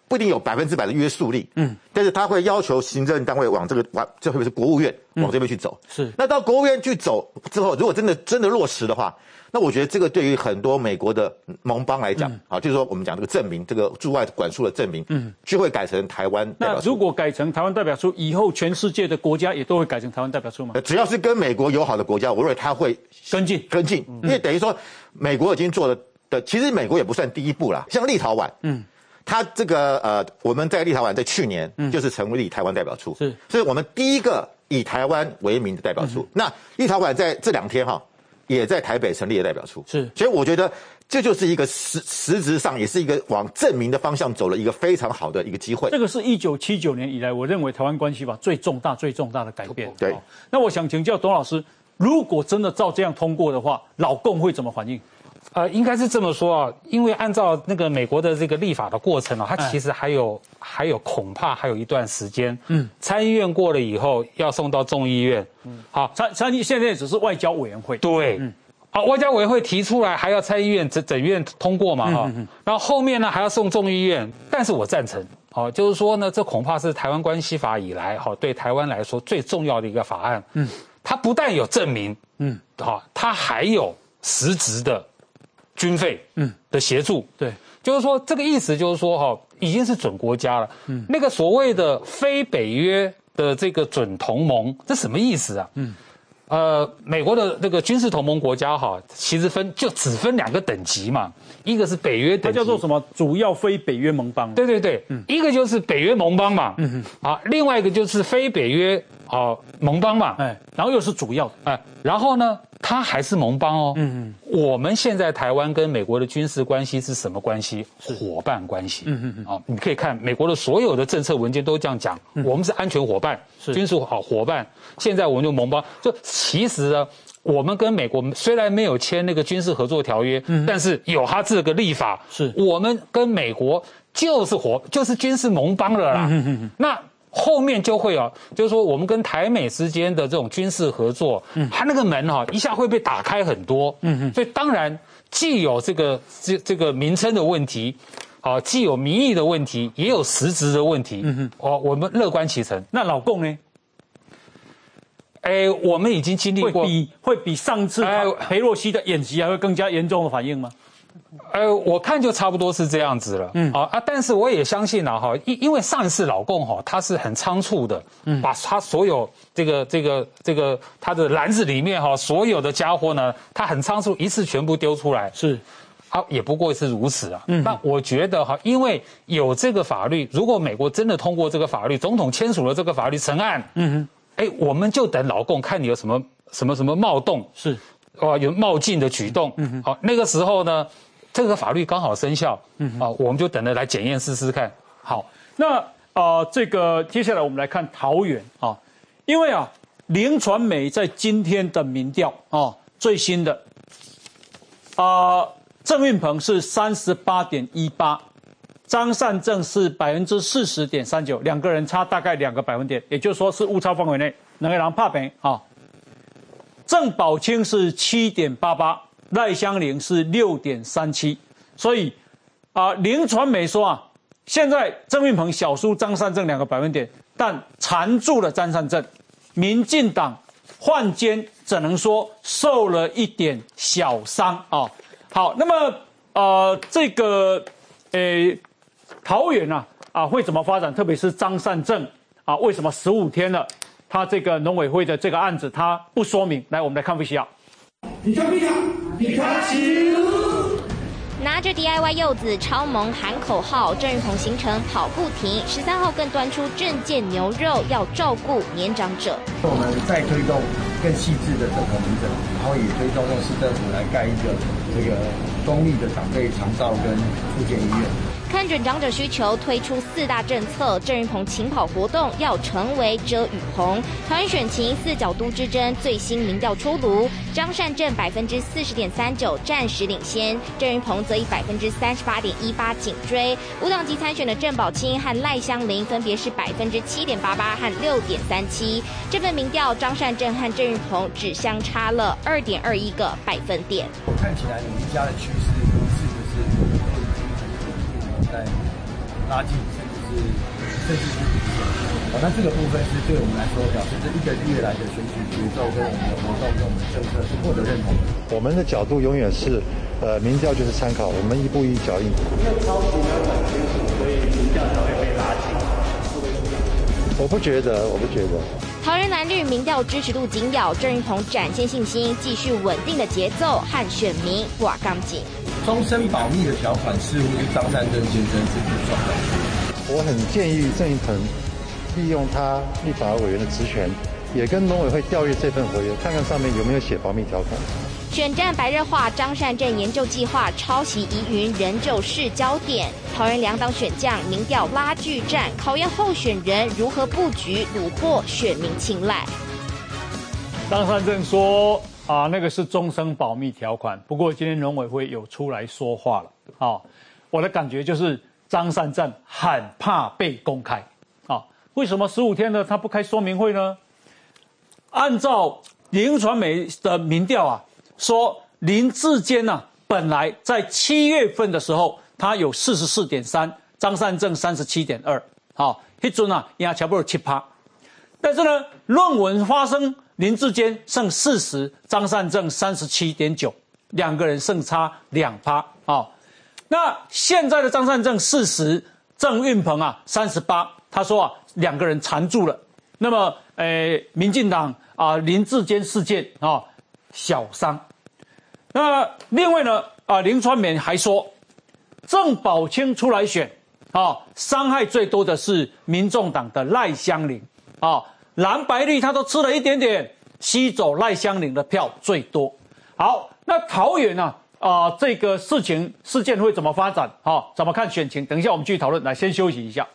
不一定有百分之百的约束力，嗯，但是他会要求行政单位往这个往，这会不会是国务院往这边去走？ 是。 那到国务院去走之后，如果真的真的落实的话，那我觉得这个对于很多美国的盟邦来讲，啊、嗯，就是说我们讲这个证明，这个驻外管束的证明，嗯，就会改成台湾代表处。 那如果改成台湾代表处，以后全世界的国家也都会改成台湾代表处吗？ 只要是跟美国友好的国家，我认为他会跟进跟进，因为等于说美国已经做了的，其实美国也不算第一步啦，像立陶宛，嗯。他这个呃，我们在立陶宛在去年就是成立台湾代表处，是，所以我们第一个以台湾为名的代表处。嗯、那立陶宛在这两天哈，也在台北成立了代表处，是，所以我觉得这就是一个实实质上也是一个往证明的方向走了一个非常好的一个机会。 这个是一九七九年以来，我认为台湾关系法最重大、最重大的改变。 对， 哦、那我想请教董老师，如果真的照这样通过的话，老共会怎么反应？ 呃，应该是这么说啊，因为按照那个美国的这个立法的过程啊，它其实还有、哎、还有恐怕还有一段时间。嗯，参议院过了以后要送到众议院。嗯，好， 参参议现在只是外交委员会。 对，嗯，好，外交委员会提出来还要参议院整整院通过嘛，哈、嗯嗯嗯，然后后面呢还要送众议院，但是我赞成。好，就是说呢，这恐怕是台湾关系法以来，好对台湾来说最重要的一个法案。嗯，它不但有证明，嗯，好，它还有实质的军费嗯的协助，对，就是说这个意思就是说哈，已经是准国家了。嗯，那个所谓的非北约的这个准同盟，这什么意思啊？嗯，呃，美国的这个军事同盟国家哈，其实分就只分两个等级嘛，一个是北约等级， 它叫做什么？主要非北约盟邦。 对对对，嗯，一个就是北约盟邦嘛，嗯嗯，啊，另外一个就是非北约啊盟邦嘛， 哎，然后又是主要的， 哎，然后呢？它还是盟邦哦，嗯嗯，我们现在台湾跟美国的军事关系是什么关系？伙伴关系，嗯嗯嗯，啊，你可以看美国的所有的政策文件都这样讲，嗯、我们是安全伙伴，是军事好伙伴。现在我们就盟邦，就其实呢，我们跟美国虽然没有签那个军事合作条约，嗯，但是有它这个立法，是我们跟美国就是伙就是军事盟邦了啦，嗯嗯嗯，那。后面就会啊，就是说我们跟台美之间的这种军事合作，嗯，它那个门哈、啊、一下会被打开很多，嗯嗯，所以当然既有这个这这个名称的问题，啊，既有民意的问题，也有实质的问题，嗯哼，哦，我们乐观其成。 那老共呢？ 哎，我们已经经历过， 会比会比上次裴洛西的演习还会更加严重的反应吗？ 呃，我看就差不多是这样子了，嗯，啊啊，但是我也相信啊，哈，因因为上一次老共哈，他是很仓促的，嗯，把他所有这个这个这个他的篮子里面哈，所有的家伙呢，他很仓促一次全部丢出来， 是， 啊，也不过是如此啊，嗯，那我觉得哈，因为有这个法律，如果美国真的通过这个法律，总统签署了这个法律成案，嗯哼，哎，我们就等老共看你有什么什么什么冒动， 是， 哦，有冒进的举动，嗯哼，好，那个时候呢。这个法律刚好生效，嗯啊，我们就等着来检验试试看。 好，那呃，这个接下来我们来看桃园啊，因为啊，林传媒在今天的民调啊，最新的啊、呃，郑运鹏是三十八点一八，张善政是百分之四十点三九，两个人差大概两个百分点，也就是说是误差范围内，两个人拍平啊。郑宝清是七点八八。赖香伶是六点三七，所以啊、呃，林传媒说啊，现在郑运鹏小输张善政两个百分点，但缠住了张善政，民进党换监只能说受了一点小伤啊。好，那么呃，这个呃桃园啊啊会怎么发展？特别是张善政啊，为什么十五天了，他这个农委会的这个案子他不说明？来，我们来看 V C R。 你看皮卡，皮卡丘。 拿着 D I Y 柚子超萌喊口号，郑运鹏行程跑不停。十三号更端出政见牛肉，要照顾年长者。 我们再推动更细致的整合门诊，然后也推动用市政府来盖一个这个公立的长辈长照跟复健医院。 看准长者需求，推出四大政策。郑运鹏勤跑活动要成为遮雨棚。桃园选情四角都之争，最新民调出炉，张善政百分之四十点三九暂时领先，郑运鹏则以百分之三十八点一八紧追。无党籍参选的郑宝清和赖香伶分别是百分之七点八八和六点三七。这份民调，张善政和郑运鹏只相差了二点二一个百分点。 我看起来你们家的趋势是不是在拉近？ 政治支持者。好，那这个部分是对我们来说表示这一个月来的选举节奏跟我们的活动跟我们的政策是获得认同的。 我们的角度永远是，呃，民调就是参考，我们一步一脚印。 因为抄袭没有很清楚，所以民调才会被拉近。 我不觉得，我不觉得。 桃园蓝绿民调支持度紧咬，郑运鹏展现信心，继续稳定的节奏和选民挂钢筋。 终身保密的条款似乎是张善政先生自己创造的。 我很建议郑运鹏利用他立法委员的职权，也跟农委会调阅这份合约，看看上面有没有写保密条款。 选战白热化，张善政研究计划抄袭疑云仍旧是焦点。桃园两党选将民调拉锯战，考验候选人如何布局，虏获选民青睐。 张善政说啊，那个是终身保密条款。不过今天农委会有出来说话了，啊，我的感觉就是张善政很怕被公开。啊，为什么十五天呢他不开说明会呢？按照林传媒的民调啊。说林智坚啊，本来在七月份的时候，他有四十四点三，张善政三十七点二，好，那阵啊，压差不多七趴。但是呢，论文发生，林智坚剩四十，张善政三十七点九，两个人胜差两趴啊。那现在的张善政四十，郑运鹏啊三十八，他说啊，两个人缠住了。那么，呃，民进党啊，林智坚事件啊。小伤。那另外呢，啊，林传媒还说，郑宝清出来选，啊，伤害最多的是民众党的赖香伶，啊，蓝白绿他都吃了一点点，吸走赖香伶的票最多。好，那桃园呢，啊，这个事情事件会怎么发展？啊，怎么看选情？等一下我们继续讨论。来，先休息一下。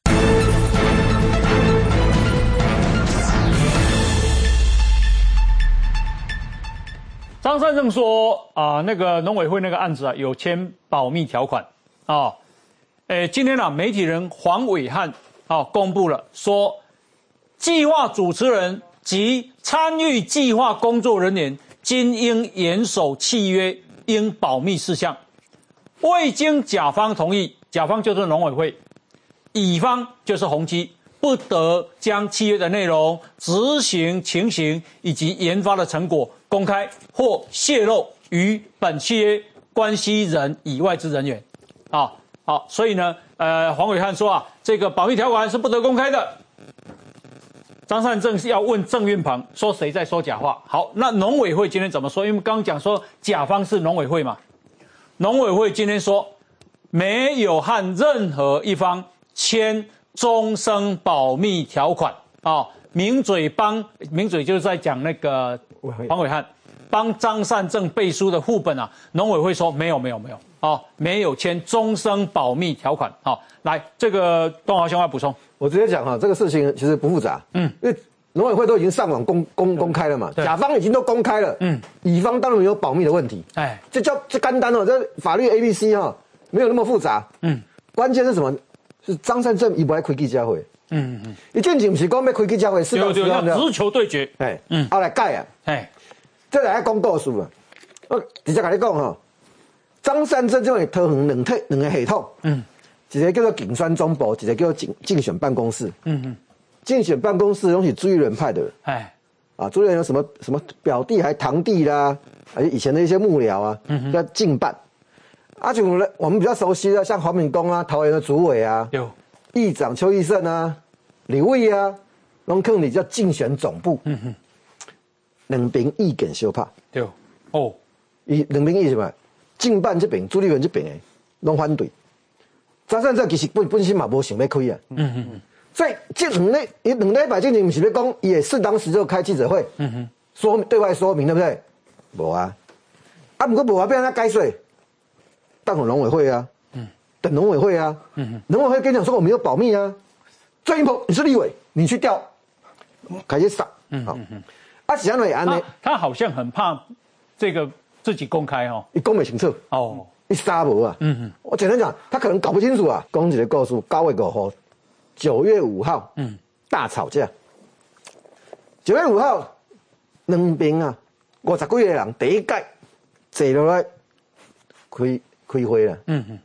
张善政说啊，那个农委会那个案子啊，有签保密条款啊。诶，今天啊，媒体人黄伟汉啊公布了说，计划主持人及参与计划工作人员均应严守契约，应保密事项。未经甲方同意，甲方就是农委会，乙方就是宏基，不得将契约的内容、执行情形以及研发的成果公开或泄露于本契约关系人以外之人员，啊，好，所以呢，呃，黄伟汉说啊，这个保密条款是不得公开的。张善政是要问郑运鹏说谁在说假话。好，那农委会今天怎么说？因为刚刚讲说甲方是农委会嘛，农委会今天说没有和任何一方签终身保密条款啊，名嘴帮名嘴就是在讲那个。黄伟汉帮张善政背书的副本啊，农委会说没有没有没有啊，没有签终身保密条款。好，来这个东豪兄要补充， 我直接讲哈，这个事情其实不复杂，嗯，因为农委会都已经上网公公公开了嘛，甲方已经都公开了，嗯，乙方当然没有保密的问题，哎，这叫这简单哦，这法律 A B C 哈，没有那么复杂，嗯，关键是什么？是张善政伊不爱开记者会。嗯嗯，伊正经不是讲要开记者会，适当适当要直球对决， 哎，嗯，后来改啊，哎，这来讲故事啊，我直接跟你讲哈，张善政这种讨横两体两个系统，嗯，一个叫做竞选总部，一个叫做竞竞选办公室，嗯嗯，竞选办公室拢是朱立伦派的，哎，啊，朱立伦有什么什么表弟还堂弟啦，还有以前的一些幕僚啊，嗯叫竞办，啊，就我们比较熟悉的，像黄敏公啊，桃园的主委啊，有议长邱义胜啊。李卫啊，拢可能叫竞选总部，嗯哼，两边意见相拍，对，哦，伊两边意什么？竞办这边、朱立伦这边的拢反对。张善政其实本本身嘛无想要开啊，嗯嗯嗯，所以这两礼伊两礼拜之前不是要讲，也适当时就开记者会，嗯哼，说对外说明对不对？无啊，啊，不过无啊，变安怎解释？等候农委会啊，嗯，等农委会啊，嗯哼，农委会跟你讲说我没有保密啊。郑运鹏，你是立委，你去调，开始杀，嗯嗯嗯，啊，是安怎安呢？ 他好像很怕这个自己公开哦， 你讲不清楚哦，你杀无啊？嗯嗯，我简单讲，他可能搞不清楚啊。讲一个故事，九月五号，九月五号，嗯，大吵架。九月五号，两边啊，五十几个人第一届坐落来开开会啦，嗯嗯，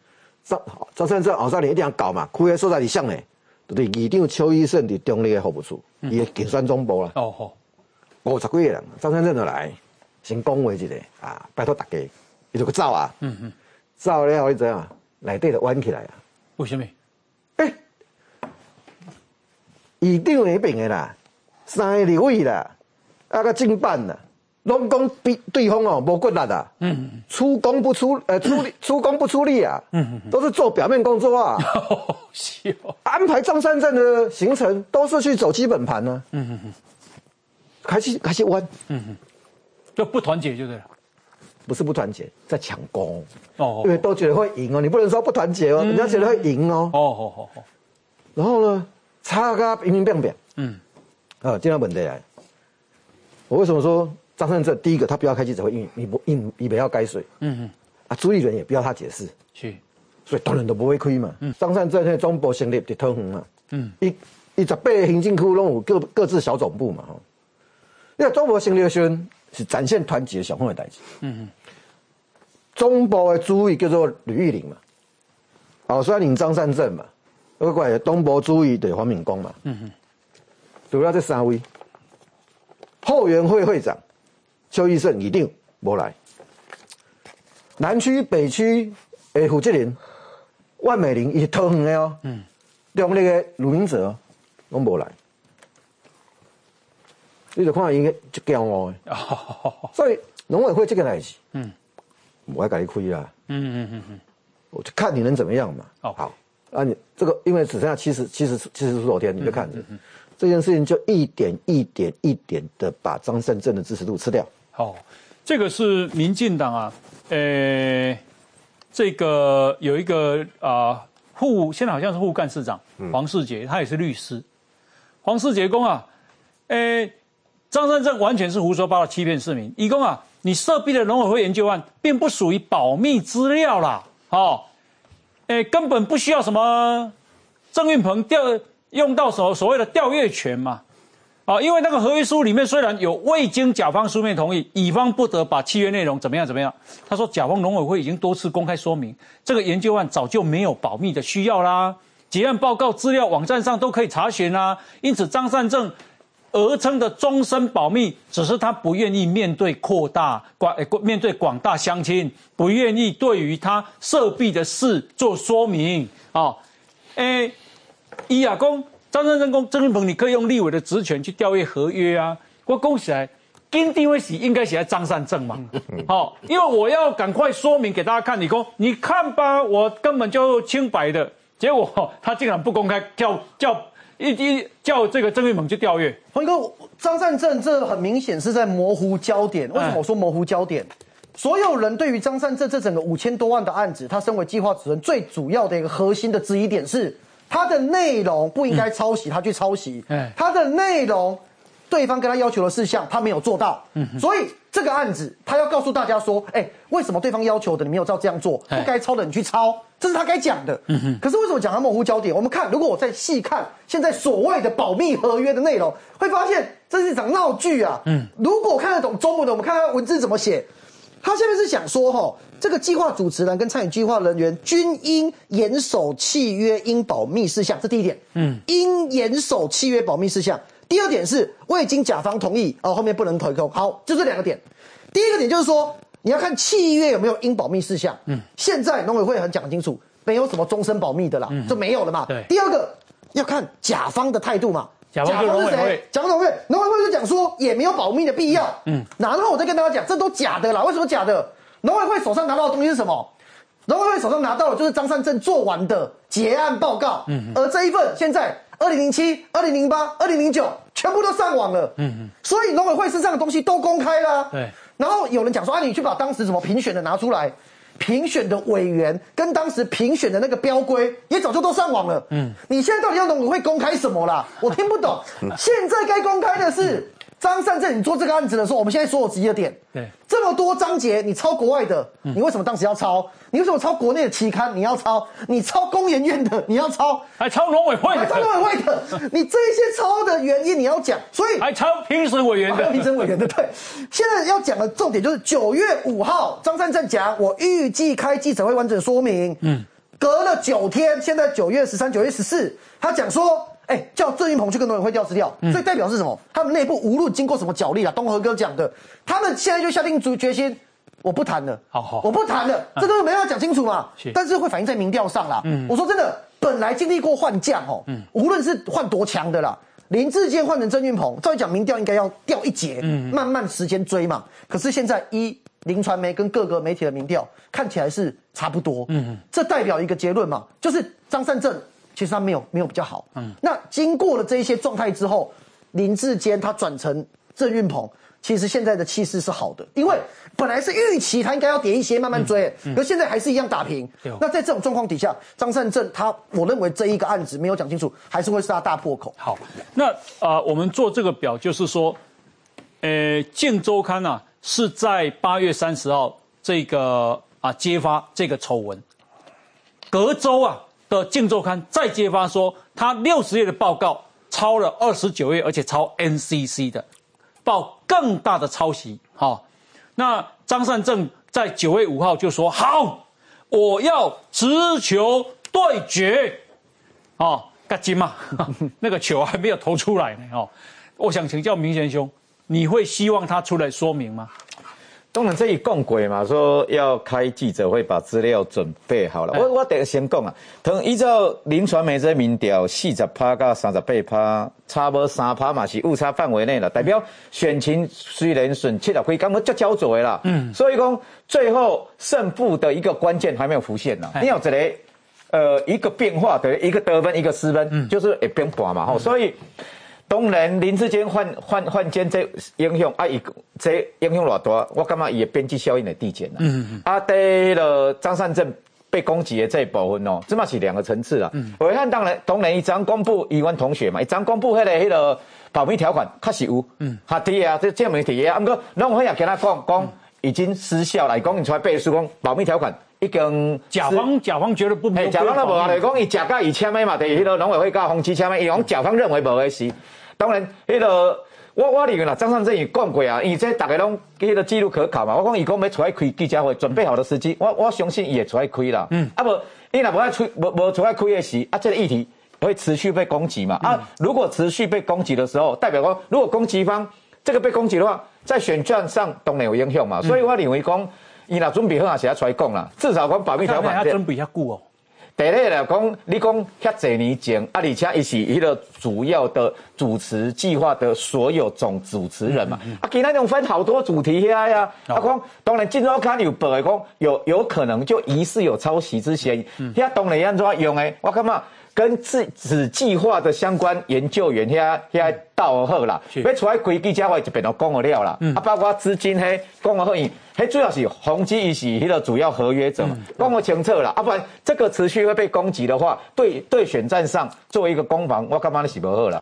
张张善政后三年一定要搞嘛，开的所在是啥呢？就是议长邱医胜伫中立的服务处，伊的竞选总部啦。哦吼，五十几个人，张善政就来先讲话一下啊，拜托大家，伊就去走啊。嗯嗯，走了后你知影，内底就弯起来啊。 为什么？ 诶，议长那边的啦，三个立委啦，啊个政办啦。拢讲比对方哦无骨力啊，嗯，出工不出，呃，出力出工不出力啊，嗯，都是做表面工作啊，是哦，安排张善政的行程都是去走基本盘呢，嗯嗯嗯，开始开始弯，嗯嗯， 就不团结就对了， 不是不团结，在抢功哦，因为都觉得会赢哦，你不能说不团结哦，人家觉得会赢哦，哦好好好，然后呢，差个平平变变，嗯，啊，这样问题来，我为什么说？张善政第一个，他不要开记者会，因为你不因你不要该水，嗯嗯，啊，朱立伦也不要他解释，是，所以当然都不会亏嘛。嗯，张善政那总部成立就桃园嘛，嗯，一一十八个行政区拢有各各自小总部嘛，吼，因为总部成立的时候是展现团结上好的代志，嗯嗯，总部的主委叫做吕玉玲嘛，后虽然领张善政嘛，另外东部主委对黄敏公嘛，嗯嗯，主要这三位，后援会会长。邱医胜一定没来，南区、北区的负责人万美玲也是桃园的哦，嗯，中立的卢明哲拢没来，你就看伊个就骄傲的，所以农委会这个代志，嗯，我要给你开啦，嗯嗯嗯嗯，我就看你能怎么样嘛，哦、好，啊你这个因为只剩下七十七十七十出头天，你就看着、嗯嗯嗯、这件事情就一点一点一点的把张善政的支持度吃掉。 哦，这个是民进党啊，呃，这个有一个啊副，现在好像是副干事长黄世杰，他也是律师。黄世杰公啊，呃，张善政完全是胡说八道、欺骗市民。一公啊，你设立的农委会研究案并不属于保密资料啦，哦，呃，根本不需要什么郑运鹏调用到所所谓的调阅权嘛。啊，因为那个合约书里面虽然有未经甲方书面同意，乙方不得把契约内容怎么样怎么样。他说，甲方农委会已经多次公开说明，这个研究案早就没有保密的需要啦，结案报告资料网站上都可以查询啦。因此，张善政讹称的终身保密，只是他不愿意面对扩大广面对广大乡亲，不愿意对于他涉弊的事做说明啊。诶，伊亚公。张善政讲，郑运鹏你可以用立委的职权去调阅合约啊。我讲起来，跟定位是应该写在张善政嘛。好、哦，因为我要赶快说明给大家看。你说，你看吧，我根本就清白的。结果、哦、他竟然不公开，叫叫一一叫这个郑运鹏去调阅。 洪哥，张善政这很明显是在模糊焦点。为什么我说模糊焦点？所有人对于张善政这整个五千多万的案子，他身为计划主任，最主要的一个核心的质疑点是。他的内容不应该抄袭，他去抄袭。嗯，他的内容，对方跟他要求的事项，他没有做到。嗯，所以这个案子，他要告诉大家说，哎、欸，为什么对方要求的你没有照这样做，不该抄的你去抄，这是他该讲的。嗯哼。可是为什么讲他模糊焦点？我们看，如果我再细看现在所谓的保密合约的内容，会发现这是一场闹剧啊。嗯，如果看得懂中文的，我们看看文字怎么写。他下面是想说，哈，这个计划主持人跟参与计划人员均应严守契约应保密事项，这第一点。嗯，应严守契约保密事项。第二点是未经甲方同意，哦，后面不能提供。好，就这两个点。第一个点就是说，你要看契约有没有应保密事项。嗯，现在农委会很讲清楚，没有什么终身保密的啦，嗯、就没有了嘛。对。第二个要看甲方的态度嘛。甲方是谁？甲方农委会，农委会就讲说也没有保密的必要。嗯，然后我再跟大家讲，这都假的啦。为什么假的？农委会手上拿到的东西是什么？农委会手上拿到的就是张善政做完的结案报告。嗯，而这一份现在二零零七、二零零八、二零零九全部都上网了。嗯嗯，所以农委会身上的东西都公开了、啊。对。然后有人讲说啊，你去把当时什么评选的拿出来。评选的委员跟当时评选的那个标规也早就都上网了。嗯，你现在到底要农委会公开什么啦？我听不懂。现在该公开的是张善政，你做这个案子的时候，我们现在所有质疑的点，对，这么多章节你抄国外的，你为什么当时要抄？你为什么抄国内的期刊？你要抄？你抄工研院的，你要抄？ 还抄农委会的？ 还抄农委会的？你这些抄的原因你要讲，所以还抄评审委员的？ 评审委员的对。现在要讲的重点就是九月五号，张善政讲，我预计开记者会完整说明。嗯， 隔了九天，现在九月十三、九月十四，他讲说，哎、欸，叫郑运鹏去跟农委会调资料，嗯、所以代表是什么？他们内部无论经过什么角力啊，东和哥讲的，他们现在就下定足决心，我不谈了， 好好， 我不谈了，这个没办法讲清楚嘛。但是会反映在民调上啦。嗯，我说真的，本来经历过换将哦，嗯，无论是换多强的啦。林智坚换成郑运鹏，照理讲民调应该要掉一截，嗯，慢慢时间追嘛。可是现在一林传媒跟各个媒体的民调看起来是差不多，嗯，这代表一个结论嘛，就是张善政其实他没有没有比较好，嗯，那经过了这一些状态之后，林智坚他转成郑运鹏，其实现在的气势是好的，因为本来是预期他应该要跌一些慢慢追，嗯嗯、可是现在还是一样打平。那在这种状况底下，张善政他我认为这一个案子没有讲清楚，还是会是他大破口。 好，那啊、呃，我们做这个表就是说，呃，《镜周刊》啊是在八月三十号这个啊揭发这个丑闻，隔周啊的《镜周刊》再揭发说，他六十页的报告抄了二十九页，而且抄 N C C 的，报更大的抄袭。好、哦，那张善政在九月五号就说：“好，我要直球对决。”哦，干金嘛，那个球还没有投出来呢。哦，我想请教明贤兄，你会希望他出来说明吗？ 当然，这一讲过嘛，说要开记者会，把资料准备好了。我我得先讲啊，同依照林传媒这民调，四十趴到三十八趴，差不多三趴嘛是误差范围内了。代表选情虽然顺七十几天，我就焦灼的啦。嗯，所以讲最后胜负的一个关键还没有浮现呢。你有这个呃一个变化的一个得分，一个失分，嗯、就是会变盘嘛。吼、嗯，所以。当然，林智坚换换换监这影响啊，伊这影响偌大，我感觉伊的边际效应会递减啦。嗯嗯。啊，对了，张善政被攻击的这一部分哦，这嘛是两个层次啦。嗯。伟汉当然，当然，伊昨公布伊阮同学嘛，伊昨公布迄、那个迄、那个保密条款，确实有。嗯。哈对啊，这证明对啊。啊，不过农委会也跟他讲讲，已经失效了，伊讲伊出来背书讲保密条款。已经甲方甲方觉得不， 甲方都无啊，就是讲伊食甲伊签的嘛，就是迄个农委会甲风机签的，伊讲甲方认为无的事。当然，迄、那个我我认为啦，张善政伊讲过啊，伊这大家拢迄个记录可考嘛。我讲伊讲要出来开记者会，准备好的时机，我我相信伊会出来开啦。嗯，啊无，伊若无爱出无无出来开的时，啊，这个议题会持续被攻击嘛。嗯、啊，如果持续被攻击的时候，代表说如果攻击方这个被攻击的话，在选战上当然有影响嘛。嗯、所以我认为讲。伊若准备好也是要出来讲啦，至少讲保密条款。 他准备遐久哦。 第一啦，讲你讲遐侪年前，啊，而且伊是迄个主要的主持计划的所有总主持人嘛。嗯嗯、啊，其他种分好多主题遐呀。哦、啊，讲当然，今周刊有报的讲有有可能就疑似有抄袭之嫌。嗯。遐当然安怎用诶？我感觉跟自此计划的相关研究员遐遐到好啦，要出来开记者会就变到讲了了啦。嗯。啊，包括资金迄讲了好伊。嘿，主要是宏基一起迄个主要合约者嘛，讲不清楚啦，啊不然这个持续会被攻击的话，对对选战上作为一个攻防，我感觉你是不好啦。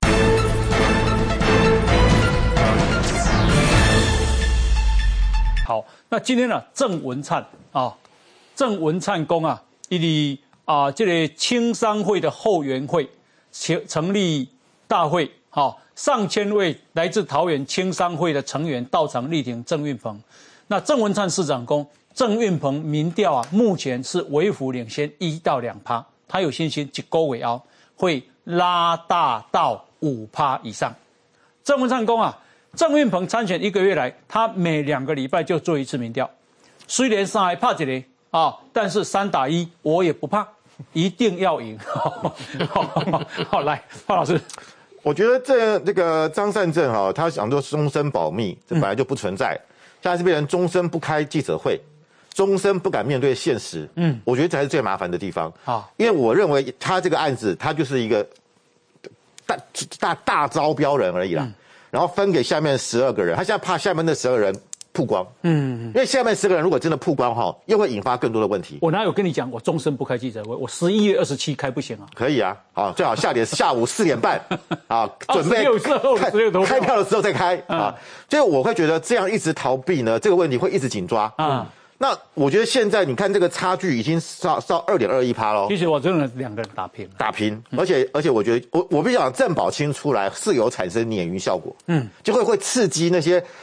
好，那今天呢、啊，郑文灿啊，郑文灿公啊，以啊这个青商会的后援会成成立大会，好、啊，上千位来自桃园青商会的成员到场力挺郑运鹏。那郑文灿市长公郑运鹏民调啊，目前是微幅领先一到两趴，他有信心一个月后会拉大到五趴以上。郑文灿公啊，郑运鹏参选一个月来，他每两个礼拜就做一次民调，虽然上海怕一个啊，但是三打一我也不怕，一定要赢。好，来，范老师。 我觉得这这个张善政哈，他想做终身保密，这本来就不存在。嗯现在是变成终身不开记者会，终身不敢面对现实。嗯，我觉得这才是最麻烦的地方。好，因为我认为他这个案子，他就是一个大大大招标人而已啦。嗯、然后分给下面十二个人，他现在怕下面那十二个人曝光。嗯，因为下面十个人如果真的曝光哈，又会引发更多的问题。 我哪有跟你讲我终身不开记者会？我十一月二十七开不行啊？ 可以啊，好，最好下点下午四点半啊，准备开开票的时候再开啊。所以我会觉得这样一直逃避呢，这个问题会一直紧抓啊。那我觉得现在你看这个差距已经到到二点二一趴喽。 其实我真的两个人打平， 打平，而且而且我觉得我我必须讲郑宝清出来是有产生鲶鱼效果，嗯，就会会刺激那些。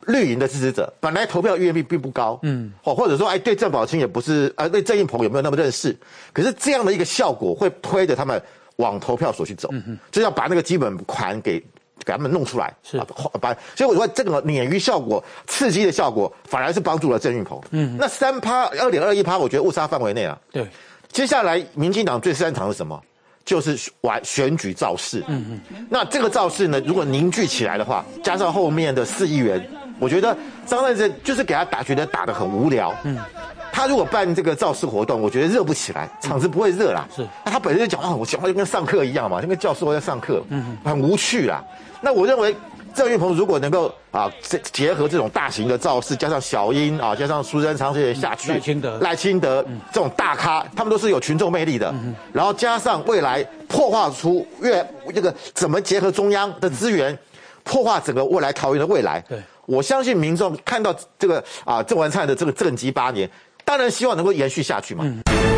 绿营的支持者，本来投票意愿并并不高，嗯，哦，或者说哎对郑宝清也不是啊对郑运鹏有没有那么认识，可是这样的一个效果会推着他们往投票所去走，嗯、就要把那个基本盘给给他们弄出来，是啊，把所以我说这个鲶鱼效果、刺激的效果，反而是帮助了郑运鹏，嗯，那三趴二点二一趴，我觉得误差范围内啊， 对， 接下来民进党最擅长是什么？就是玩选举造势，嗯嗯，那这个造势呢，如果凝聚起来的话，加上后面的四亿元，我觉得张善政就是给他打，觉得打得很无聊，嗯，他如果办这个造势活动，我觉得热不起来，场子不会热啦，是，那他本身就讲啊，我讲话就跟上课一样嘛，就跟教授在上课，嗯，很无趣啦。那我认为郑运鹏如果能够啊结合这种大型的造势，加上小英啊，加上苏贞昌这些下去， 赖清德、 赖清德这种大咖，他们都是有群众魅力的。嗯、然后加上未来破化出越这个怎么结合中央的资源，破化整个未来桃园的未来。对，我相信民众看到这个啊郑文灿的这个政绩八年，当然希望能够延续下去嘛。嗯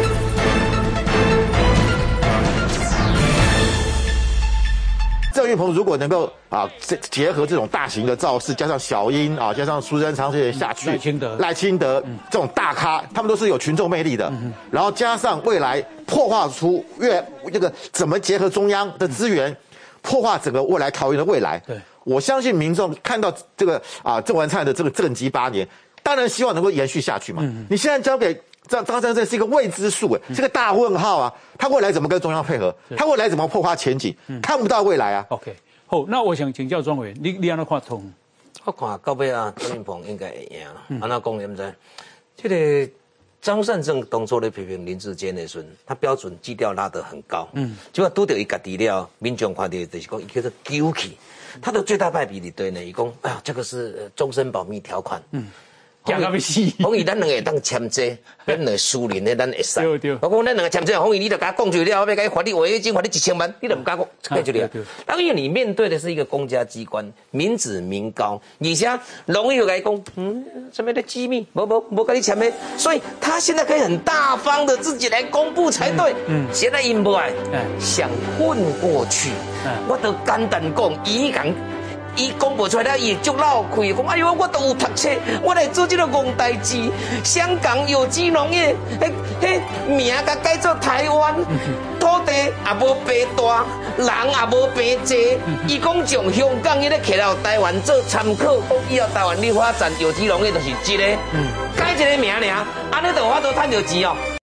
郑运鹏如果能够啊结合这种大型的造势，加上小英啊，加上苏贞昌这些下去， 赖清德、 赖清德这种大咖，他们都是有群众魅力的。嗯、然后加上未来破化出越这个怎么结合中央的资源，破化整个未来桃园的未来。对，我相信民众看到这个啊郑文灿的这个政绩八年，当然希望能够延续下去嘛。嗯、你现在交给张张善政是一个未知数，哎，是个大问号啊！他未来怎么跟中央配合？他未来怎么破坏前景？嗯、看不到未来啊。 OK， 好，那我想请教庄委员，你你安怎看通？ 我看到尾啊，郑运鹏应该会赢啦。安怎讲你唔知？这个张善政当初咧批评林志坚的时候，他标准基调拉得很高。嗯，结果拄到伊家己了，民众看到就是讲，伊叫做丢气。他的最大败笔里对呢，伊讲啊，这个是终身保密条款。嗯。 讲到要死， 洪义咱两个当签这，咱两个私人的咱会使。对对。我讲咱两个签这，洪义你就甲我讲出了，我要甲你罚你违约金，罚你一千万，你都唔敢讲，这就了。当然你面对的是一个公家机关，民脂民膏，而且容易就甲伊讲，嗯，什么的机密，无无无甲你签的，所以他现在可以很大方的自己来公布才对。嗯。现在因不爱，想混过去，我都简单讲，伊讲。伊公布出来了，伊就闹开，讲哎呦，我都有读册，我来做这个戆代志。香港有机农业，迄迄名甲改做台湾，土地也无变大，人也无变济。伊讲从香港伊咧摕到台湾做参考，讲以后台湾你发展有机农业就是一个，改一个名尔，安尼就有法度赚到钱哦。